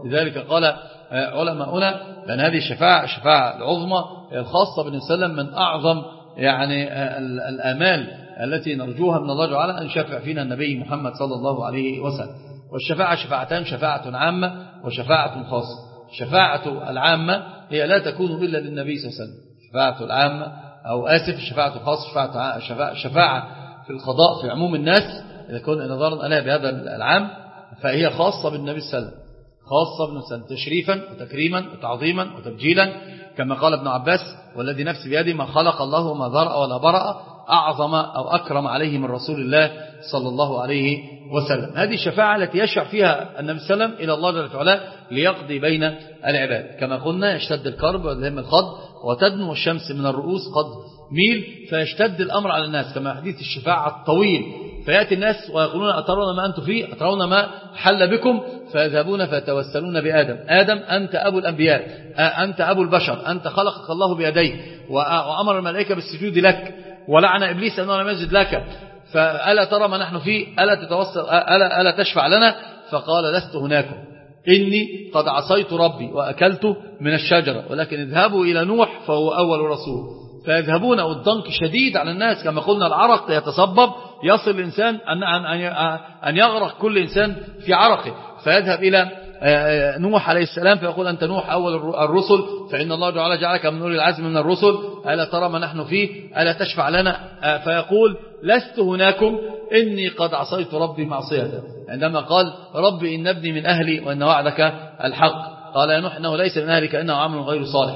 لذلك قال علماؤنا بأن هذه الشفاعة الشفاعة العظمى الخاصة بالنبي صلى الله عليه وسلم من أعظم يعني الآمال التي نرجوها من الله تعالى أن يشفع فينا النبي محمد صلى الله عليه وسلم. والشفاعة شفاعتان، شفاعة عامة وشفاعة خاصة. الشفاعة العامة هي لا تكون إلا للنبي صلى الله عليه وسلم. الشفاعة العامة أو آسف الشفاعة الخاصة شفاعة, شفاعة, شفاعة في القضاء في عموم الناس إذا كنا نظرنا عليها بهذا العام فهي خاصة بالنبي صلى الله عليه وسلم، خاصة بالنبي صلى الله عليه وسلم تشريفا وتكريما وتعظيما وتبجيلا، كما قال ابن عباس والذي نفسي بيده ما خلق الله وما ذرأ ولا برأ أعظم أو أكرم عليه من رسول الله صلى الله عليه وسلم. هذه الشفاعة التي يشفع فيها النبي صلى الله عليه وسلم إلى الله جل وعلا ليقضي بين العباد. كما قلنا يشتد الكرب ويلهم الخض وتدنو الشمس من الرؤوس قد ميل فيشتد الأمر على الناس، كما حديث الشفاعة الطويل، فيأتي الناس ويقولون أترون ما أنتم فيه، أترون ما حل بكم، فيذهبون فيتوسلون بآدم، آدم أنت أبو الأنبياء، أنت أبو البشر، أنت خلقك الله بيديه وأمر الملائكة بالسجود لك ولعن إبليس أنه لم يسجد لك، فألا ترى ما نحن فيه، ألا تتوسل ألا, ألا تشفع لنا؟ فقال لست هناكم إني قد عصيت ربي وأكلت من الشجرة، ولكن اذهبوا إلى نوح فهو أول رسول. فيذهبون والضنك شديد على الناس، كما قلنا العرق يتصبب يصل الإنسان أن, أن, أن يغرق كل إنسان في عرقه، فيذهب إلى نوح عليه السلام فيقول أنت نوح أول الرسل، فإن الله تعالى جعلك من أولي العزم من الرسل، ألا ترى ما نحن فيه، ألا تشفع لنا؟ فيقول لست هناكم إني قد عصيت ربي معصية، عندما قال ربي إن ابني من أهلي وإن وعدك الحق، قال يا نوح إنه ليس من أهلك إنه عمل غير صالح.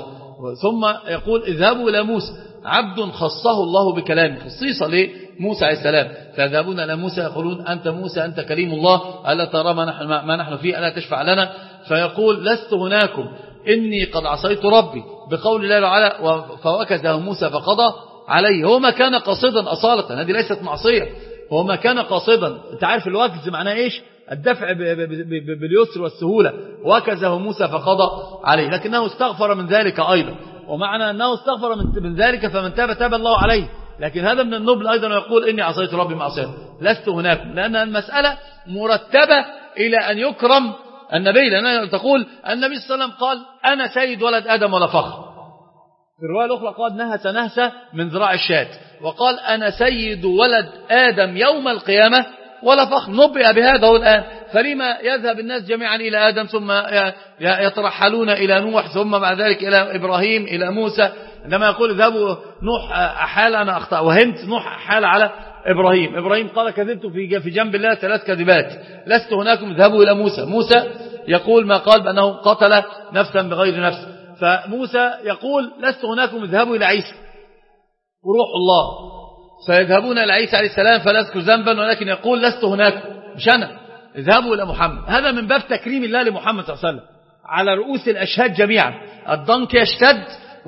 ثم يقول اذهبوا إلى موسى عبد خصه الله بكلامه، خصيصة لموسى عليه السلام، فيذهبون إلى موسى يقولون أنت موسى أنت كريم الله، ألا ترى ما نحن, ما نحن فيه، ألا تشفع لنا؟ فيقول لست هناكم إني قد عصيت ربي بقول الله تعالى فوكزه موسى فقضى عليه. هو ما كان قاصدا أصالة، هذه ليست معصية، هو ما كان قاصدا. انت عارف الوكز معناه إيش؟ الدفع باليسر والسهولة، وكزه موسى فقضى عليه، لكنه استغفر من ذلك أيضا، ومعنى أنه استغفر من ذلك فمن تاب تاب الله عليه، لكن هذا من النبل أيضا يقول إني عصيت ربي معصية لست هناكم، لأن المسألة مرتبة إلى أن يكرم النبي، لأن تقول النبي صلى الله عليه وسلم قال أنا سيد ولد آدم ولا فخر، في الرواية الأخرى قال نهس نهسة من ذراع الشاة، وقال أنا سيد ولد آدم يوم القيامة ولا فخر، نبئ بهذا الآن، فلما يذهب الناس جميعا إلى آدم ثم يترحلون إلى نوح ثم بعد ذلك إلى إبراهيم إلى موسى، عندما يقول اذهبوا نوح أحال أنا أخطأ وهمت، نوح أحال على إبراهيم، إبراهيم قال كذبت في جنب الله ثلاث كذبات، لست هناكم اذهبوا إلى موسى، موسى يقول ما قال بأنه قتل نفسا بغير نفس، فموسى يقول لست هناكم اذهبوا إلى عيسى وروح الله، فيذهبون إلى عيسى عليه السلام فلا يذكر ذنبا، ولكن يقول لست هناك مش أنا، اذهبوا إلى محمد. هذا من باب تكريم الله لمحمد صلى الله عليه وسلم على رؤوس الأشهاد جميعا، الضنك يشتد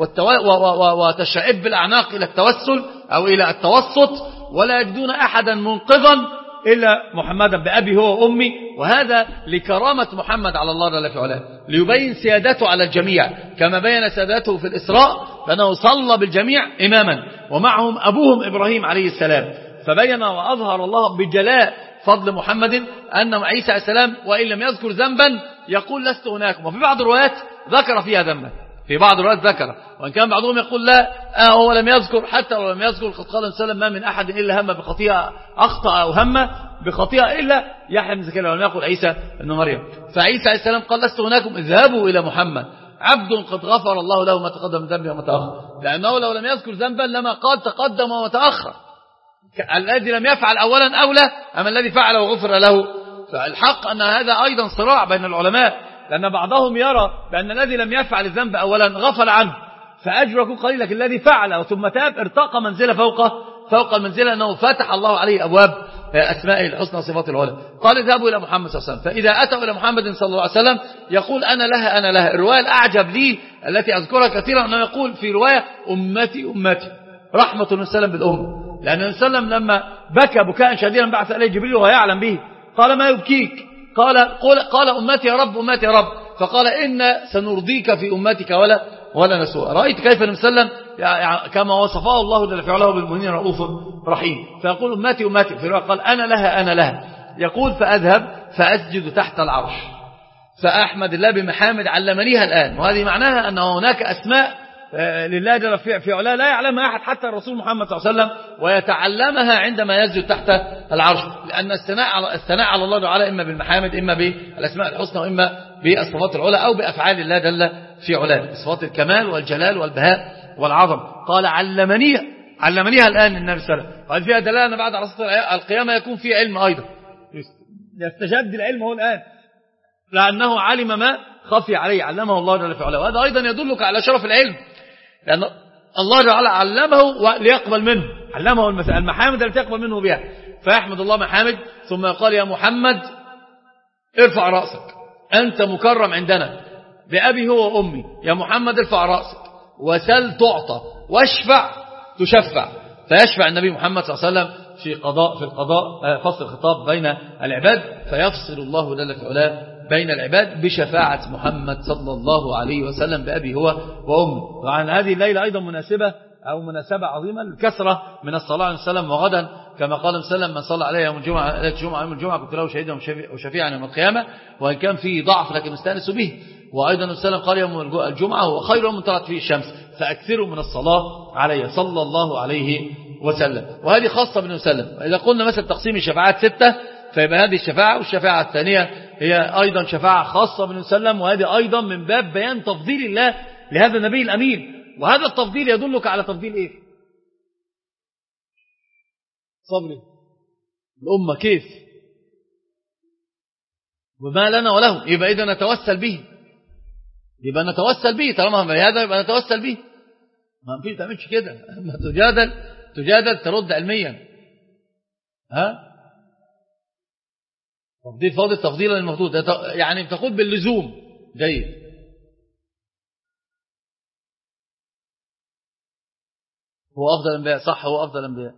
وتشعب الأعناق إلى التوسل أو إلى التوسط، ولا يجدون أحدا منقذا إلا محمدا بأبي هو وأمي، وهذا لكرامة محمد على الله جل وعلا، ليبين سيادته على الجميع، كما بين سيادته في الإسراء بأنه صلى بالجميع إماما ومعهم أبوهم إبراهيم عليه السلام، فبين وأظهر الله بجلاء فضل محمد أن عيسى عليه السلام وإن لم يذكر ذنبا يقول لست هناكم، وفي بعض الروايات ذكر فيها ذنبا، في بعض الروايات ذكر، وإن كان بعضهم يقول لا آه هو لم يذكر، حتى لو لم يذكر قد قال السلام ما من أحد إلا هم بخطيئة أخطأ أو هم بخطيئة إلا يحيى بن زكريا ولم يقل عيسى بن مريم، فعيسى عليه السلام قال لست هناكم اذهبوا إلى محمد عبد قد غفر الله له ما تقدم من ذنبه وما تأخر، لأنه لو لم يذكر ذنبا لما قال تقدم وما تأخر، الذي لم يفعل أولا أولى أما الذي فعل وغفر له. فالحق أن هذا أيضا صراع بين العلماء، لأن بعضهم يرى بأن الذي لم يفعل الذنب أولا غفل عنه فأجره قليل، لكن الذي فعل ثم تاب ارتقى منزلة فوق فوق المنزلة، أنه فتح الله عليه أبواب أسماء الحسنى وصفات العلى. قال اذهبوا إلى محمد صلى الله عليه وسلم، فإذا أتوا إلى محمد صلى الله عليه وسلم يقول أنا لها أنا لها. الرواية الأعجب لي التي أذكرها كثيرا أنه يقول في رواية أمتي أمتي، رحمة النبي صلى الله عليه وسلم بالأمة، لأن النبي صلى الله عليه وسلم لما بكى بكاء شديدا بعث إليه جبريل وهو يعلم به، قال ما يبكيك؟ قال قال, قال أمتي يا رب أمتي يا رب، فقال إن سنرضيك في أمتك ولا ولا نسوء. رأيت كيف النبي صلى الله عليه وسلم كما وصفه الله جل وعلا بالمؤمنين رؤوف رحيم، فيقول أمتي أمتي، في رواية قال أنا لها أنا لها، يقول فأذهب فأسجد تحت العرش، فأحمد الله بمحامد علمنيها الآن. وهذه معناها أن هناك أسماء لله جل في علاه لا يعلمها أحد حتى الرسول محمد صلى الله عليه وسلم، ويتعلمها عندما يسجد تحت العرش، لأن الثناء على الثناء على الله تعالى إما بالمحامد إما بالأسماء الحسنى وإما بالصفات العلى أو بأفعال الله جل في علاه، صفات الكمال والجلال والبهاء والعظم. قال علمنيها علمنيها الآن النبي صلى الله عليه وسلم. قال فيها دلالة أن بعد عرصة القيامة يكون فيه علم أيضا، يستجد العلم هو الآن، لأنه علم ما خفي عليه، علمه الله جل في علاه. وهذا أيضا يدلك على شرف العلم، لأن الله جل علمه ليقبل منه، علمه المحامد التي يقبل منه بها، فيحمد الله محامد ثم يقال يا محمد ارفع رأسك أنت مكرم عندنا بأبي هو وأمي، يا محمد ارفع رأسك وسل تعطى واشفع تشفع. فيشفع النبي محمد صلى الله عليه وسلم في قضاء في القضاء فصل الخطاب بين العباد، فيفصل الله جل في علاه بين العباد بشفاعة محمد صلى الله عليه وسلم بأبي هو وأمه. وعن هذه الليلة أيضا مناسبة أو مناسبة عظيمة الكثرة من الصلاة عليه وسلم، وغدا كما قال وسلم من صلى عليه يوم الجمعة الجمعة يوم الجمعة كنت له شهيدا وشفيعا يوم القيامة، وإن كان فيه ضعف لكن مستأنس به. وأيضا وسلم قال يوم الجمعة هو خير يوم طلعت فيه الشمس فأكثروا من الصلاة عليه صلى الله عليه وسلم. وهذه خاصة بن وسلم. إذا قلنا مثلا تقسيم الشفاعات ستة فيبقى هذه الشفاعة، والشفاعة الثانية هي أيضا شفاعة خاصة بن وسلم، وهذه أيضا من باب بيان تفضيل الله لهذا النبي الأمين. وهذا التفضيل يدلك على تفضيل إيه؟ صبري الأمة كيف وما لنا وله، يبقى إذا نتوسل به، يبقى نتوسل به طالما هذا يبقى نتوسل به. ما فيش تعملش كده، ما تجادل تجادل ترد علميا. ها تفضيل فاضل تفضيلا للمفضول، يعني بتقول باللزوم. جيد. هو أفضل الأنبياء، صح هو أفضل الأنبياء.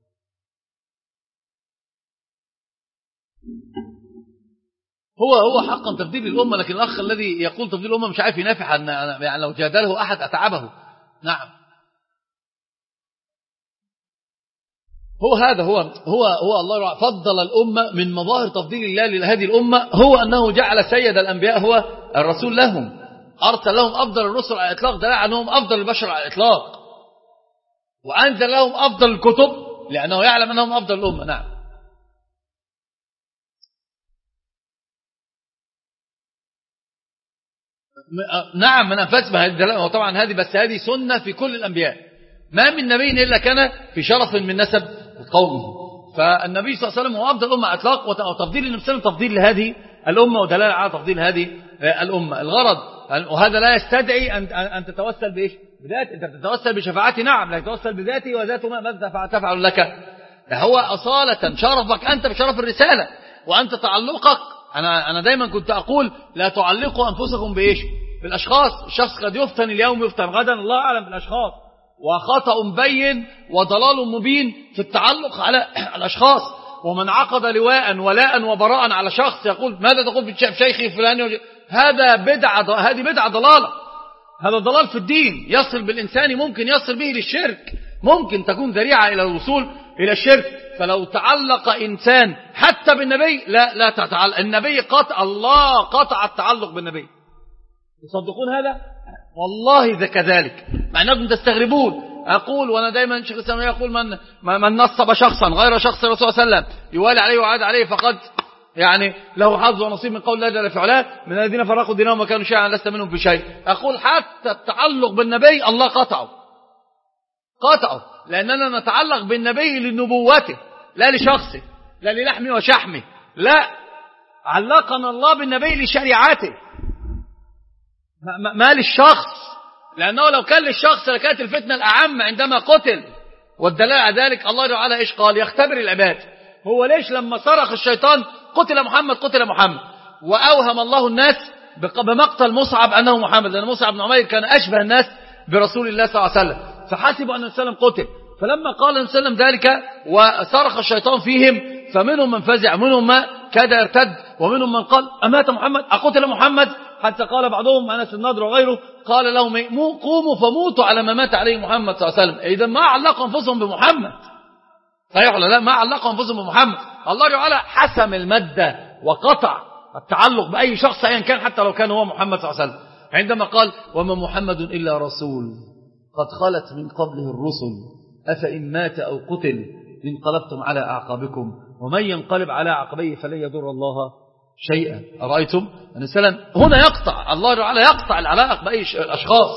هو هو حقا تفضيل الأمة، لكن الأخ الذي يقول تفضيل الأمة مش عارف ينافح، يعني لو جادله أحد أتعبه. نعم هو هذا هو هو هو الله فضل الأمة. من مظاهر تفضيل الله لهذه الأمة هو أنه جعل سيد الأنبياء هو الرسول لهم، أرسل لهم أفضل الرسل على الإطلاق، دل على أنهم أفضل البشر على الإطلاق، وأنزل لهم أفضل الكتب لأنه يعلم أنهم أفضل الأمة. نعم نعم من أنفسها. وطبعا هذه بس هذه سنة في كل الأنبياء، ما من نبي إلا كان في شرف من نسب قومه. فالنبي صلى الله عليه وسلم هو أفضل الأمة أطلاق، وتفضيل النبي صلى الله عليه وسلم تفضيل لهذه الأمة ودلالة على تفضيل هذه الأمة. الغرض وهذا لا يستدعي أن أن تتوسل بإيش؟ بذات. أنت تتوسل بشفاعتي نعم، لا تتوسل بذاتي وذاته ماذا تفعل لك؟ هو أصالة شرفك أنت بشرف الرسالة، وأنت تعلقك. أنا أنا دايما كنت أقول لا تعلقوا أنفسكم بإيش؟ بالأشخاص. الشخص قد يفتن اليوم يفتن غدا، الله أعلم بالأشخاص، وخطأ مبين وضلال مبين في التعلق على الأشخاص. ومن عقد لواء ولاء وبراء على شخص يقول ماذا تقول في شيخي فلان، هذا بدعة، هذه بدعة ضلالة، هذا ضلال في الدين يصل بالإنسان، ممكن يصل به للشرك، ممكن تكون ذريعة إلى الوصول إلى الشرك. فلو تعلق إنسان حتى بالنبي لا لا تتعلق النبي، قطع الله قطع التعلق بالنبي. تصدقون هذا؟ والله ذا كذلك، مع أنكم تستغربون. أقول وأنا دائما شيخ الإسلام يقول من من نصب شخصا غير شخص الرسول صلى الله عليه وسلم يوالي عليه وعاد عليه فقد يعني له حظ ونصيب من قول الله جل في علاه من الذين فرقوا دينهم وكانوا شيعا لست منهم في شيء. أقول حتى التعلق بالنبي الله قطعه قطعه، لأننا نتعلق بالنبي لنبوته لا لشخصه، لا للحمه وشحمه، لا، علقنا الله بالنبي لشريعته ما للشخص، لأنه لو كان للشخص لكانت الفتنة الأعم عندما قتل. والدلالة على ذلك الله تعالى إيش قال؟ يختبر العباد. هو ليش لما صرخ الشيطان قتل محمد قتل محمد، وأوهم الله الناس بمقتل مصعب أنه محمد، لأن مصعب بن عمير كان أشبه الناس برسول الله صلى الله عليه وسلم، فحسبوا أن النبي قتل. فلما قال النبي صلى الله عليه وسلم ذلك وصرخ الشيطان فيهم، فمنهم من فزع، منهم ما كاد يرتد، ومنهم من قال أمات محمد أقتل محمد، حتى قال بعضهم أنس النضر وغيره قال لهم قوموا فموتوا على ما مات عليه محمد صلى الله عليه وسلم. إذا ما علقوا أنفسهم بمحمد، صحيح ولا لا؟ ما علقوا أنفسهم بمحمد. الله تعالى حسم المادة وقطع التعلق بأي شخص أيا كان حتى لو كان هو محمد صلى الله عليه وسلم، عندما قال وما محمد إلا رسول قد خلت من قبله الرسل أفإن مات أو قتل انقلبتم على أعقابكم ومن ينقلب على عقبيه فلن يضر الله شيئا. أرأيتم أن السلام هنا يقطع الله تعالى يقطع العلاقة بأي أشخاص.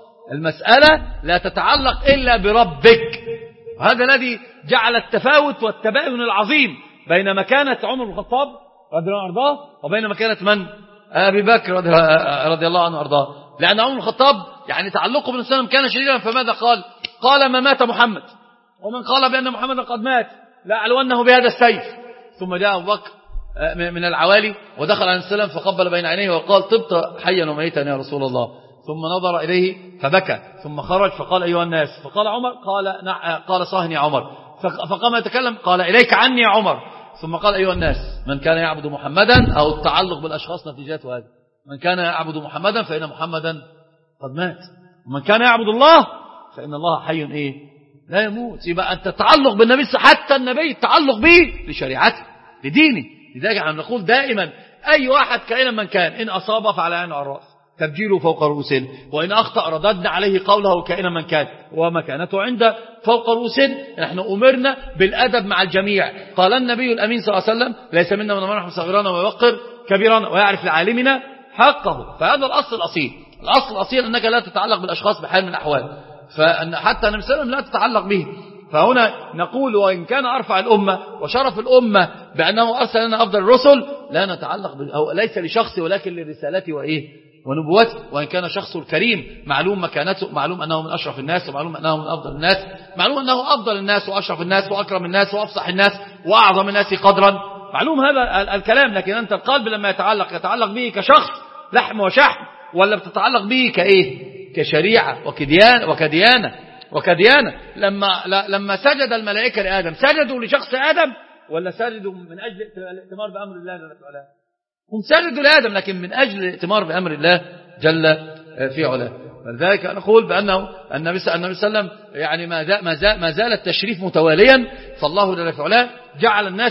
المسألة لا تتعلق إلا بربك. هذا الذي جعل التفاوت والتباين العظيم بين مكانة عمر بن الخطاب رضي الله عنه وارضاه وبين مكانة من؟ أبي بكر رضي الله عنه وارضاه. لأن عمر بن الخطاب يعني تعلقه بالنبي صلى الله عليه وسلم كان شديدا، فماذا قال؟ قال ما مات محمد، ومن قال بأن محمد قد مات لأعلونه بهذا السيف. ثم جاء أبو بكر من العوالي ودخل عليه السلام فقبل بين عينيه وقال طبت حيا وميتا يا رسول الله. ثم نظر إليه فبكى ثم خرج فقال أيها الناس، فقال عمر قال قال صاهني يا عمر، فقام يتكلم قال إليك عني يا عمر، ثم قال أيها الناس من كان يعبد محمدا، أو التعلق بالأشخاص نتيجته هذه، من كان يعبد محمدا فإن محمدا قد مات، ومن كان يعبد الله فإن الله حي إيه لا يموت. يبقى أنت تتعلق بالنبي حتى النبي التعلق به لشريعته لدينه. لذلك احنا نقول دائما أي واحد كائنا من كان إن أصاب فعلى عين الرأس تبجيله فوق رؤوسنا، وإن أخطأ رددنا عليه قوله كائنا من كان ومكانته عند فوق رؤوسنا. نحن أمرنا بالأدب مع الجميع. قال النبي الأمين صلى الله عليه وسلم ليس منا من منحم صغيرنا ويوقر كبيرنا ويعرف لعالمنا حقه. فهذا الأصل الأصيل. الأصل الأصيل أنك لا تتعلق بالأشخاص بحال من الأحوال، فأن حتى النبي صلى الله عليه وسلم لا تتعلق به. فهنا نقول وإن كان أرفع الأمة وشرف الأمة بأنه أرسل لنا أفضل الرسل لا نتعلق أو ليس لشخصه ولكن لرسالته وإيه ونبوته. وإن كان شخص الكريم معلوم مكانته، معلوم أنه من أشرف الناس، ومعلوم أنه من أفضل الناس، معلوم أنه أفضل الناس وأشرف الناس وأكرم الناس وأفصح الناس وأعظم الناس قدرا، معلوم هذا الكلام. لكن أنت القلب لما يتعلق يتعلق به كشخص لحم وشحم، ولا بتتعلق به كإيه كشريعة وكديانة وكديانة وكديانة. لما لما سجد الملائكة لآدم سجدوا لشخص آدم ولا سجدوا من أجل الائتمار بأمر الله جل في علاه؟ هم سجدوا لآدم لكن من أجل الائتمار بأمر الله جل في علاه. ولذلك نقول بأنه النبي صلى الله عليه وسلم يعني ما زال ما زال التشريف متواليا، فالله جل في علاه جعل الناس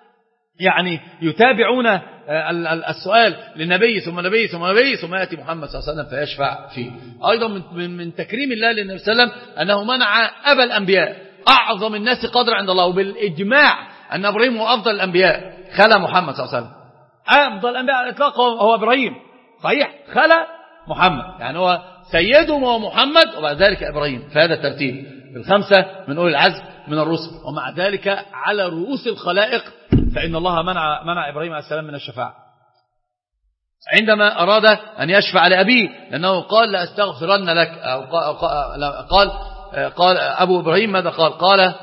يعني يتابعون السؤال للنبي ثم نبي ثم نبي ثم يأتي محمد صلى الله عليه وسلم فيشفع فيه. أيضا من من تكريم الله للنبي صلى الله عليه وسلم أنه منع أبا الأنبياء أعظم الناس قدر عند الله، وبالإجماع أن إبراهيم هو أفضل الأنبياء خلى محمد صلى الله عليه وسلم. أفضل الأنبياء على الإطلاق هو إبراهيم، صحيح خلى محمد، يعني هو سيدهم هو محمد وبعد ذلك إبراهيم. فهذا الترتيب بالخمسة من أولي العزم من الرسل. ومع ذلك على رؤوس الخلائق فإن الله منع منع إبراهيم عليه السلام من الشفاعة عندما أراد أن يشفع لأبيه، لأنه قال لا أستغفرن لك، أو قال قال أبو إبراهيم ماذا قال؟ قال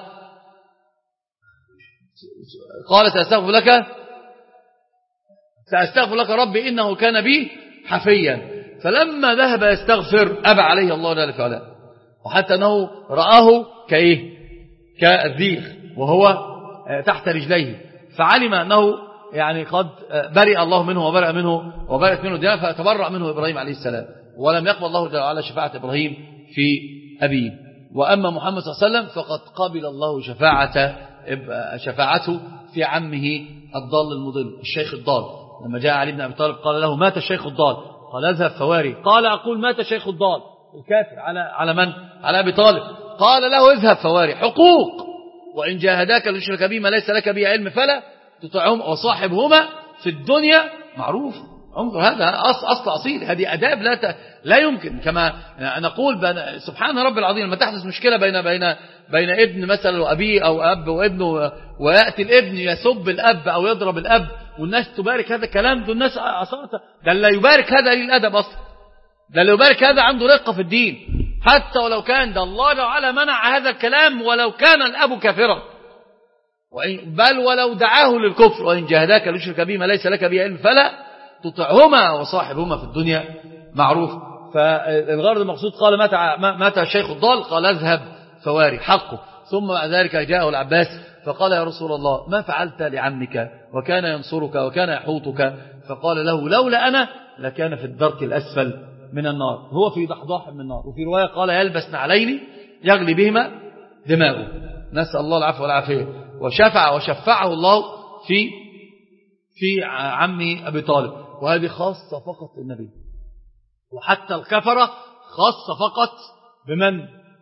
قال سأستغفر لك سأستغفر لك ربي إنه كان بي حفيا. فلما ذهب يستغفر أبى عليه الله جل في علاه، وحتى أنه رآه كإيه كالذيخ وهو تحت رجليه، فعلم أنه يعني قد برئ الله منه وبرئ منه وبرئت منه الديانة، فتبرأ منه إبراهيم عليه السلام، ولم يقبل الله جل وعلا شفاعة إبراهيم في أبيه. وأما محمد صلى الله عليه وسلم فقد قبل الله شفاعة شفاعته في عمه الضال المضل الشيخ الضال. لما جاء علي بن أبي طالب قال له مات الشيخ الضال، قال اذهب فواري. قال أقول مات الشيخ الضال الكافر على على من؟ على أبي طالب. قال له اذهب فواري، حقوق، وإن جاهداك لتشرك بي ما ليس لك به علم فلا تطعهما وصاحبهما في الدنيا معروف. انظر هذا أصل, أصل أصيل، هذه أداب لا ت... لا يمكن. كما نقول بأن سبحان رب العظيم لما تحدث مشكلة بين بين بين ابن مثلا وأبيه أو أب وابنه، ويأتي الابن يسب الأب أو يضرب الأب والناس تبارك هذا الكلام، دول الناس أصلا ده لا يبارك هذا للأدب أصلا، ده لا يبارك هذا عنده رقة في الدين، حتى ولو كان ده الله تعالى منع هذا الكلام ولو كان الأب كافرا، بل ولو دعاه للكفر. وإن جاهداك لتشرك به ما ليس لك به علم فلا تطعهما وصاحبهما في الدنيا معروف. فالغرض المقصود قال مات مات الشيخ الضال، قال اذهب فواري حقه. ثم بعد ذلك جاءه العباس فقال يا رسول الله ما فعلت لعمك وكان ينصرك وكان يحوطك؟ فقال له لولا أنا لكان في الدرك الأسفل من النار، هو في ضحضاح من النار. وفي رواية قال يلبس نعلين يغلي بهما دماغه، نسأل الله العفو والعافية. وشفع وشفعه الله في في عمي أبي طالب، وهذه خاصة فقط النبي. وحتى الكفرة خاصة فقط بمن؟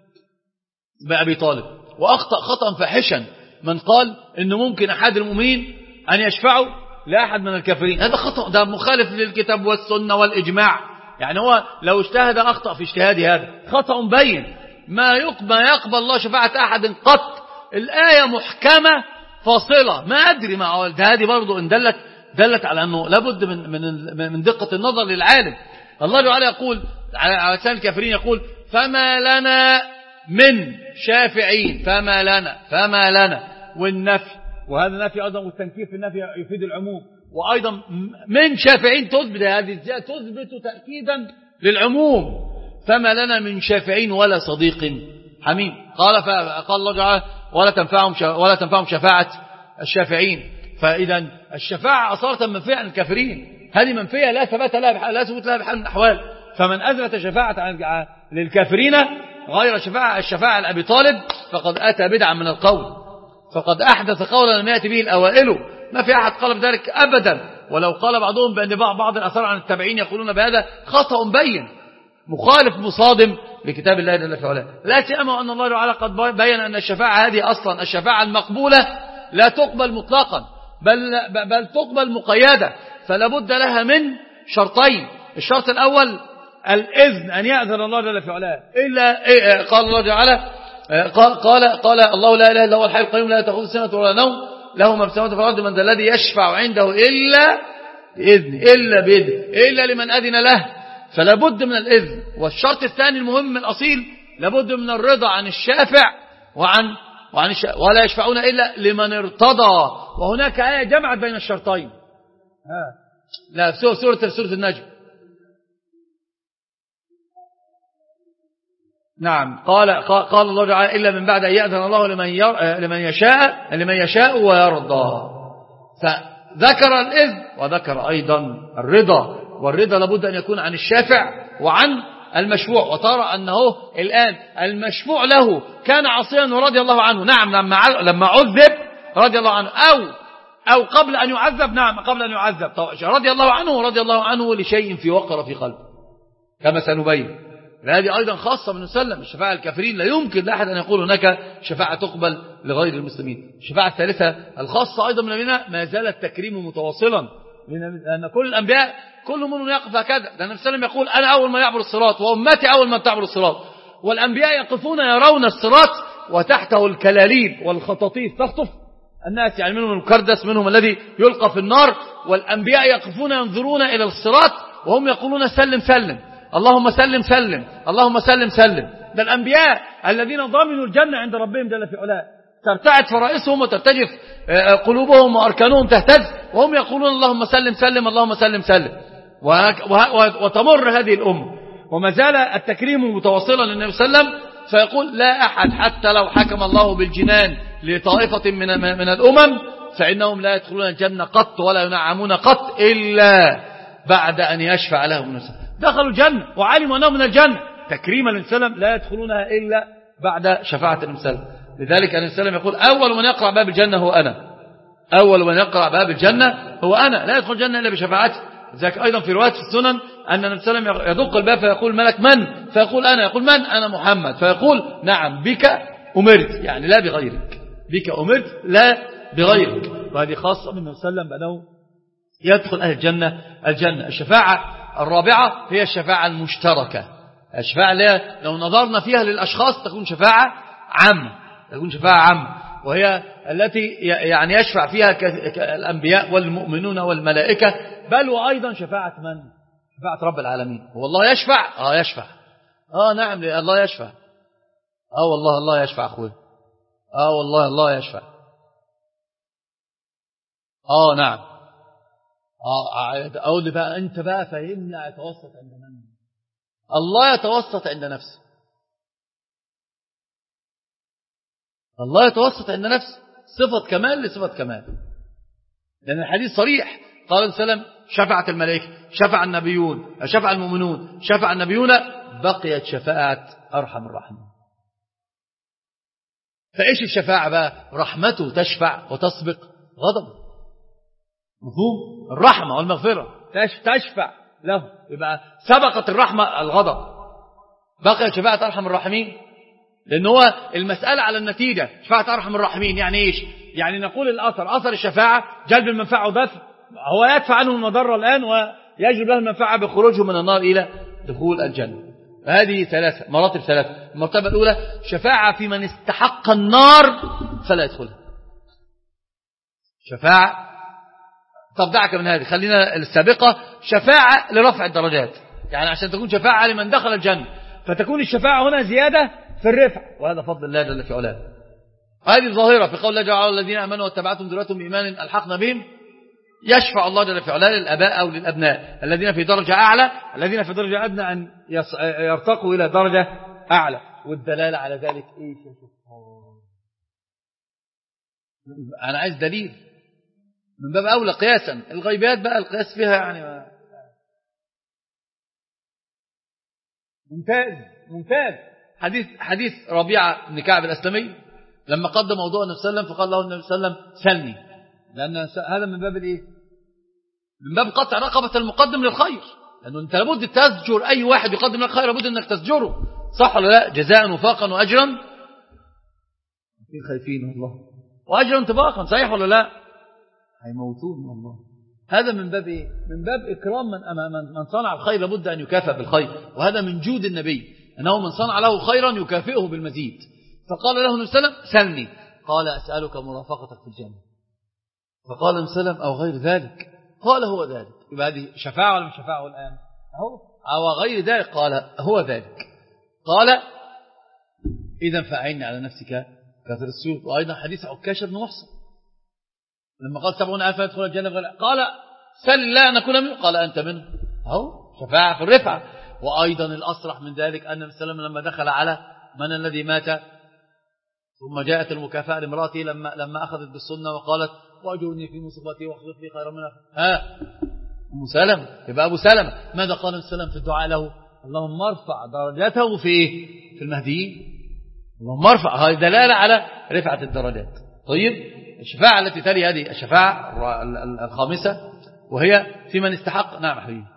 بأبي طالب. وأخطأ خطأ فاحشا من قال إنه ممكن أحد المؤمنين أن يشفعوا لأحد من الكافرين. هذا خطأ، ده مخالف للكتاب والسنة والإجماع. يعني هو لو اجتهد أخطأ في اجتهاده، هذا خطأ بين. ما يقبل, يقبل الله شفاعة أحد قط. الآية محكمة فاصلة. ما أدري ما هو هذه برضو إن دلت دلت على أنه لابد من من من دقة النظر للعالم. الله تعالى يقول على لسان الكافرين، يقول فما لنا من شافعين. فما لنا فما لنا والنفي، وهذا النفي أيضا، والتنكير في النفي يفيد العموم. وأيضا من شافعين تثبت، هذه تثبت تأكيدا للعموم. فما لنا من شافعين ولا صديق حميم. قال فقال الله تعالى ولا تنفعهم ولا تنفعهم شفاعة الشافعين. فإذا الشفاعة أصالة منفية عن الكافرين، هذه منفية لا ثبات لها لا ثبوت لها بحال من الأحوال. فمن أثبت شفاعة للكافرين غير شفاعة الشفاعة لأبي طالب فقد أتى بدعا من القول، فقد أحدث قولا لم يأتي به الأوائل. ما في أحد قال بذلك أبدا. ولو قال بعضهم بأن بعض الأثار عن التابعين يقولون بهذا خطأ بين مخالف مصادم لكتاب الله جل في علاه. لا سيما أن الله تعالى قد بين أن الشفاعة هذه أصلا الشفاعة المقبولة لا تقبل مطلقا، بل, بل تقبل مقيدة. فلا بد لها من شرطين. الشرط الأول الإذن، أن يأذن الله جل في علاه. إلا قال الله تعالى قال قال الله لا إله إلا هو الحي القيوم لا تأخذه سنة ولا نوم له ما في السماوات والأرض من ذا الذي يشفع عنده إلا بإذن إلا بإذن إلا لمن أذن له. فلا بد من الإذن. والشرط الثاني المهم الأصيل لابد من الرضا عن الشافع وعن وعن الشافع ولا يشفعون إلا لمن ارتضى. وهناك آية جمعت بين الشرطين. ها لا سورة سورة, سورة النجم. نعم قال قال الله تعالى إلا من بعد أن يأذن الله لمن لمن يشاء لمن يشاء ويرضى. فذكر الإذن وذكر أيضا الرضا. والرضا لابد أن يكون عن الشافع وعن المشفوع. وترى أنه الآن المشفوع له كان عصيا ورضي الله عنه. نعم لما لما عذب رضي الله عنه، أو أو قبل أن يعذب. نعم قبل أن يعذب رضي الله عنه ورضي الله عنه لشيء في وقر في قلبه كما سنبين. هذه أيضا خاصة من وسلم. الشفاعة الكافرين لا يمكن لأحد أن يقول هناك شفاعة تقبل لغير المسلمين. الشفاعة الثالثة الخاصة أيضا من نبينا ما زال التكريم متواصلا، لأن كل الأنبياء كل منهم يقف هكذا. لأن النبي صلى الله عليه وسلم يقول أنا أول ما يعبر الصراط وأمتي أول ما تعبر الصراط. والأنبياء يقفون يرون الصراط وتحته الكلاليب والخطاطيف تخطف الناس، يعني منهم المكردس منهم الذي يلقى في النار. والأنبياء يقفون ينظرون إلى الصراط وهم يقولون سلم سلم اللهم سلم سلم اللهم سلم سلم. ده الأنبياء الذين ضمنوا الجنة عند ربهم جل في علاه، ترتعد فرائسهم وترتجف قلوبهم وأركانهم تهتز وهم يقولون اللهم سلم سلم اللهم سلم سلم. وتمر هذه الأمة وما زال التكريم متواصلا للنبي صلى الله عليه وسلم. فيقول لا أحد حتى لو حكم الله بالجنان لطائفة من من الأمم فإنهم لا يدخلون الجنة قط ولا ينعمون قط إلا بعد أن يشفع لهم النبي. دخلوا الجنة وعلموا أنهم من الجنة تكريما للنبي صلى الله عليه وسلم، لا يدخلونها إلا بعد شفاعة النبي صلى الله عليه وسلم. لذلك النبي صلى الله عليه وسلم يقول أول من يقرأ باب الجنة هو أنا. أول من يقرأ باب الجنة هو أنا، لا يدخل الجنة إلا بشفاعتي. ذلك أيضا في رواية في السنن أن النبي صلى الله عليه وسلم يدق الباب فيقول ملك من؟ فيقول أنا. يقول من؟ أنا محمد. فيقول نعم بك أمرت، يعني لا بغيرك. بك أمرت لا بغيرك. وهذه خاصة من النبي صلى الله عليه وسلم بأنه يدخل أهل الجنة الجنة. الشفاعة الرابعة هي الشفاعة المشتركة. الشفاعة اللي لو نظرنا فيها للأشخاص تكون شفاعة عامة، تكون شفاعة عامة، وهي التي يعني يشفع فيها الأنبياء والمؤمنون والملائكة. بل وأيضا شفاعة من؟ شفاعة رب العالمين. هو الله يشفع؟ آه يشفع. آه نعم الله يشفع. آه والله الله يشفع أخوي. آه والله الله يشفع. آه نعم. آه أقول بقى أنت بقى فهمنا يتوسط عند من؟ الله يتوسط عند نفسه. الله يتوسط عند نفسه، صفة كمال لصفة كمال. لأن الحديث صريح. قال صلى الله عليه وسلم شفعت الملائكة، شفع النبيون، شفع المؤمنون، شفع النبيون، بقيت شفاعة أرحم الراحمين. فإيش الشفاعة بقى؟ رحمته تشفع وتسبق غضبه. مفهوم؟ الرحمة والمغفرة تشفع له، يبقى سبقت الرحمة الغضب، بقي شفاعة أرحم الراحمين، لأن هو المسألة على النتيجة. شفاعة أرحم الراحمين يعني إيش؟ يعني نقول الأثر أثر الشفاعة جلب المنفعة ودفع، هو يدفع عنه المضرة الآن ويجلب له المنفعة بخروجه من النار إلى دخول الجنة. هذه ثلاثة مراتب، ثلاثة. المرتبة الأولى شفاعة في من استحق النار فلا يدخلها، شفاعة. طب دعك من هذه، خلينا السابقة شفاعة لرفع الدرجات، يعني عشان تكون شفاعة لمن دخل الجنة فتكون الشفاعة هنا زيادة في الرفع، وهذا فضل الله جل في علاه. هذه الظاهرة في قول الله جعل الذين آمنوا واتبعتهم ذريتهم بإيمان ألحقنا بهم، يشفع الله جل في علاه للأباء أو للأبناء الذين في درجة أعلى، الذين في درجة أدنى أن يرتقوا إلى درجة أعلى. والدلالة على ذلك إيه؟ أنا عايز دليل من باب أولى قياسا. الغيبات بقى القياس فيها يعني ممتاز ممتاز. حديث حديث ربيعة بن كعب الأسلمي لما قدم موضوع النبي صلى الله عليه وسلم فقال له النبي صلى الله عليه وسلم سلني، لأن هذا من باب الإيه؟ من باب قطع رقبة المقدم للخير، لأنه أنت لابد تزجر أي واحد يقدم لك خير، لابد أنك تزجره، صح ولا لا؟ جزاء وفاقا وأجرا في خايفين الله وأجرا انطباقا، صحيح ولا لا؟ هيموتون والله. هذا من باب إيه؟ من باب إكرام من من صنع الخير، لابد أن يكافئ بالخير، وهذا من جود النبي أنه من صنع له خيرا يكافئه بالمزيد. فقال له النبي صلى الله عليه وسلم سلني، قال أسألك مرافقتك في الجنة، فقال النبي صلى الله عليه وسلم أو غير ذلك، قال هو ذلك. يبقى هذه شفاعة ولا مش شفاعة الآن؟ أهو أو غير ذلك، قال هو ذلك. قال إذا فأعني على نفسك كثر السيوف. وأيضا حديث عكاشة بن محصن لما قال سبعون ألفا يدخل الجنة بغير، قال سل لا نكون منه، قال أنت منه. أهو شفاعة في الرفعة. وأيضا الأصرح من ذلك أن النبي صلى الله عليه وسلم لما دخل على من الذي مات ثم جاءت المكافأة لامرأته لما لما أخذت بالسنة وقالت وأجرني في مصيبتي واخلف لي خيرا منها، ها أم سلمة. يبقى أبو سلمة ماذا قال النبي صلى الله عليه وسلم في الدعاء له؟ اللهم ارفع درجته في إيه؟ في المهديين. اللهم ارفع، هذه دلالة على رفعة الدرجات. طيب الشفاعة التي تلي هذه الشفاعة الخامسة وهي في من استحق. نعم حبيبي.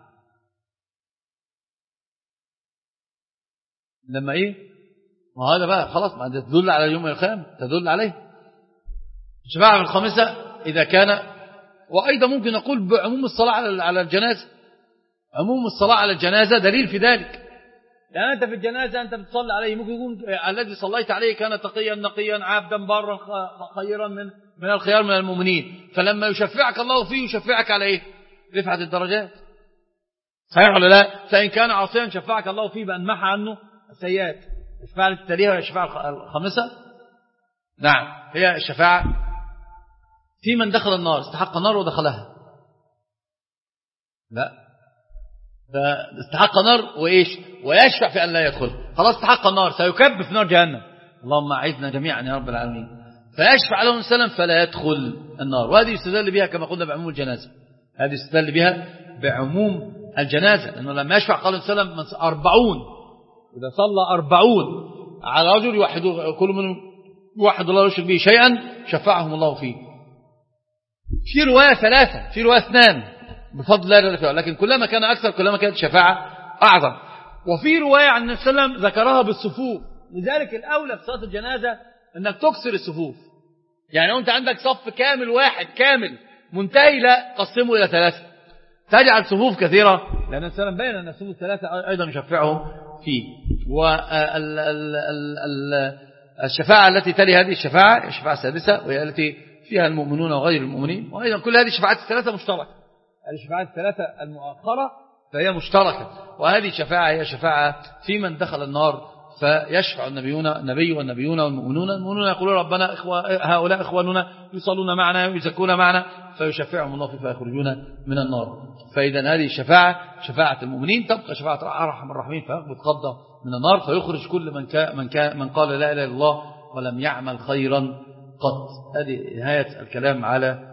لما ايه؟ ما هذا بقى خلاص، ما تدل على يوم القيامة، تدل عليه. الشفاعة الخامسة إذا كان، وأيضا ممكن نقول بعموم الصلاة على الجنازة. عموم الصلاة على الجنازة دليل في ذلك، لأن أنت في الجنازة أنت بتصلي عليه، ممكن يكون الذي صليت عليه كان تقيا نقيا عابدا بارا خيرا من من الخيار من المؤمنين، فلما يشفعك الله فيه يشفعك على إيه؟ رفعة الدرجات، صحيح ولا لا؟ فإن كان عاصيا شفعك الله فيه بأن محى عنه السيئات. الشفاعة التي تليها هي الشفاعة الخامسة. نعم، هي الشفاعة في من دخل النار، استحق النار ودخلها. لا، ده استحق النار وإيش؟ ويشفع في أن لا يدخل. خلاص استحق النار، سيكب في نار جهنم، اللهم أعذنا جميعا يا رب العالمين. فيشفع له السلام فلا يدخل النار. وهذه يستدل بها كما قلنا بعموم الجنازة، هذه يستدل بها بعموم الجنازة، لأنه لما يشفع قال السلام من أربعون، إذا صلى أربعون على رجل يوحد كل من يوحد الله يشرك به شيئا شفعهم الله فيه. في رواية ثلاثة، في رواية اثنان بفضل الله جل وعلا، لكن كلما كان أكثر كلما كانت شفاعة أعظم. وفي رواية عن النبي صلى الله عليه وسلم ذكرها بالصفوف، لذلك الأولى في صلاة الجنازة أنك تكسر الصفوف. يعني أنت عندك صف كامل واحد كامل منتهي، لا قسمه إلى ثلاثة، تجعل صفوف كثيرة، لأن السلام بين أن الصفوف الثلاثة أيضا يشفعهم فيه. والشفاعة التي تلي هذه الشفاعة الشفاعة السادسة، وهي التي فيها المؤمنون وغير المؤمنين. وأيضا كل هذه الشفاعات الثلاثة مشتركة، الشفاعات الثلاثة المؤخرة فهي مشتركة. وهذه الشفاعة هي شفاعة في من دخل النار فيشفع النبيون النبي والنبيون والمؤمنون. المؤمنون يقولون ربنا إخوة هؤلاء إخواننا يصلون معنا ويزكون معنا، فيشفعهم الله فيخرجون من النار. فإذا هذه الشفاعة شفاعة المؤمنين. تبقى شفاعة أرحم الراحمين فيتقضى من النار، فيخرج كل من كان من, كان من قال لا إله إلا الله ولم يعمل خيرا قط. هذه نهاية الكلام على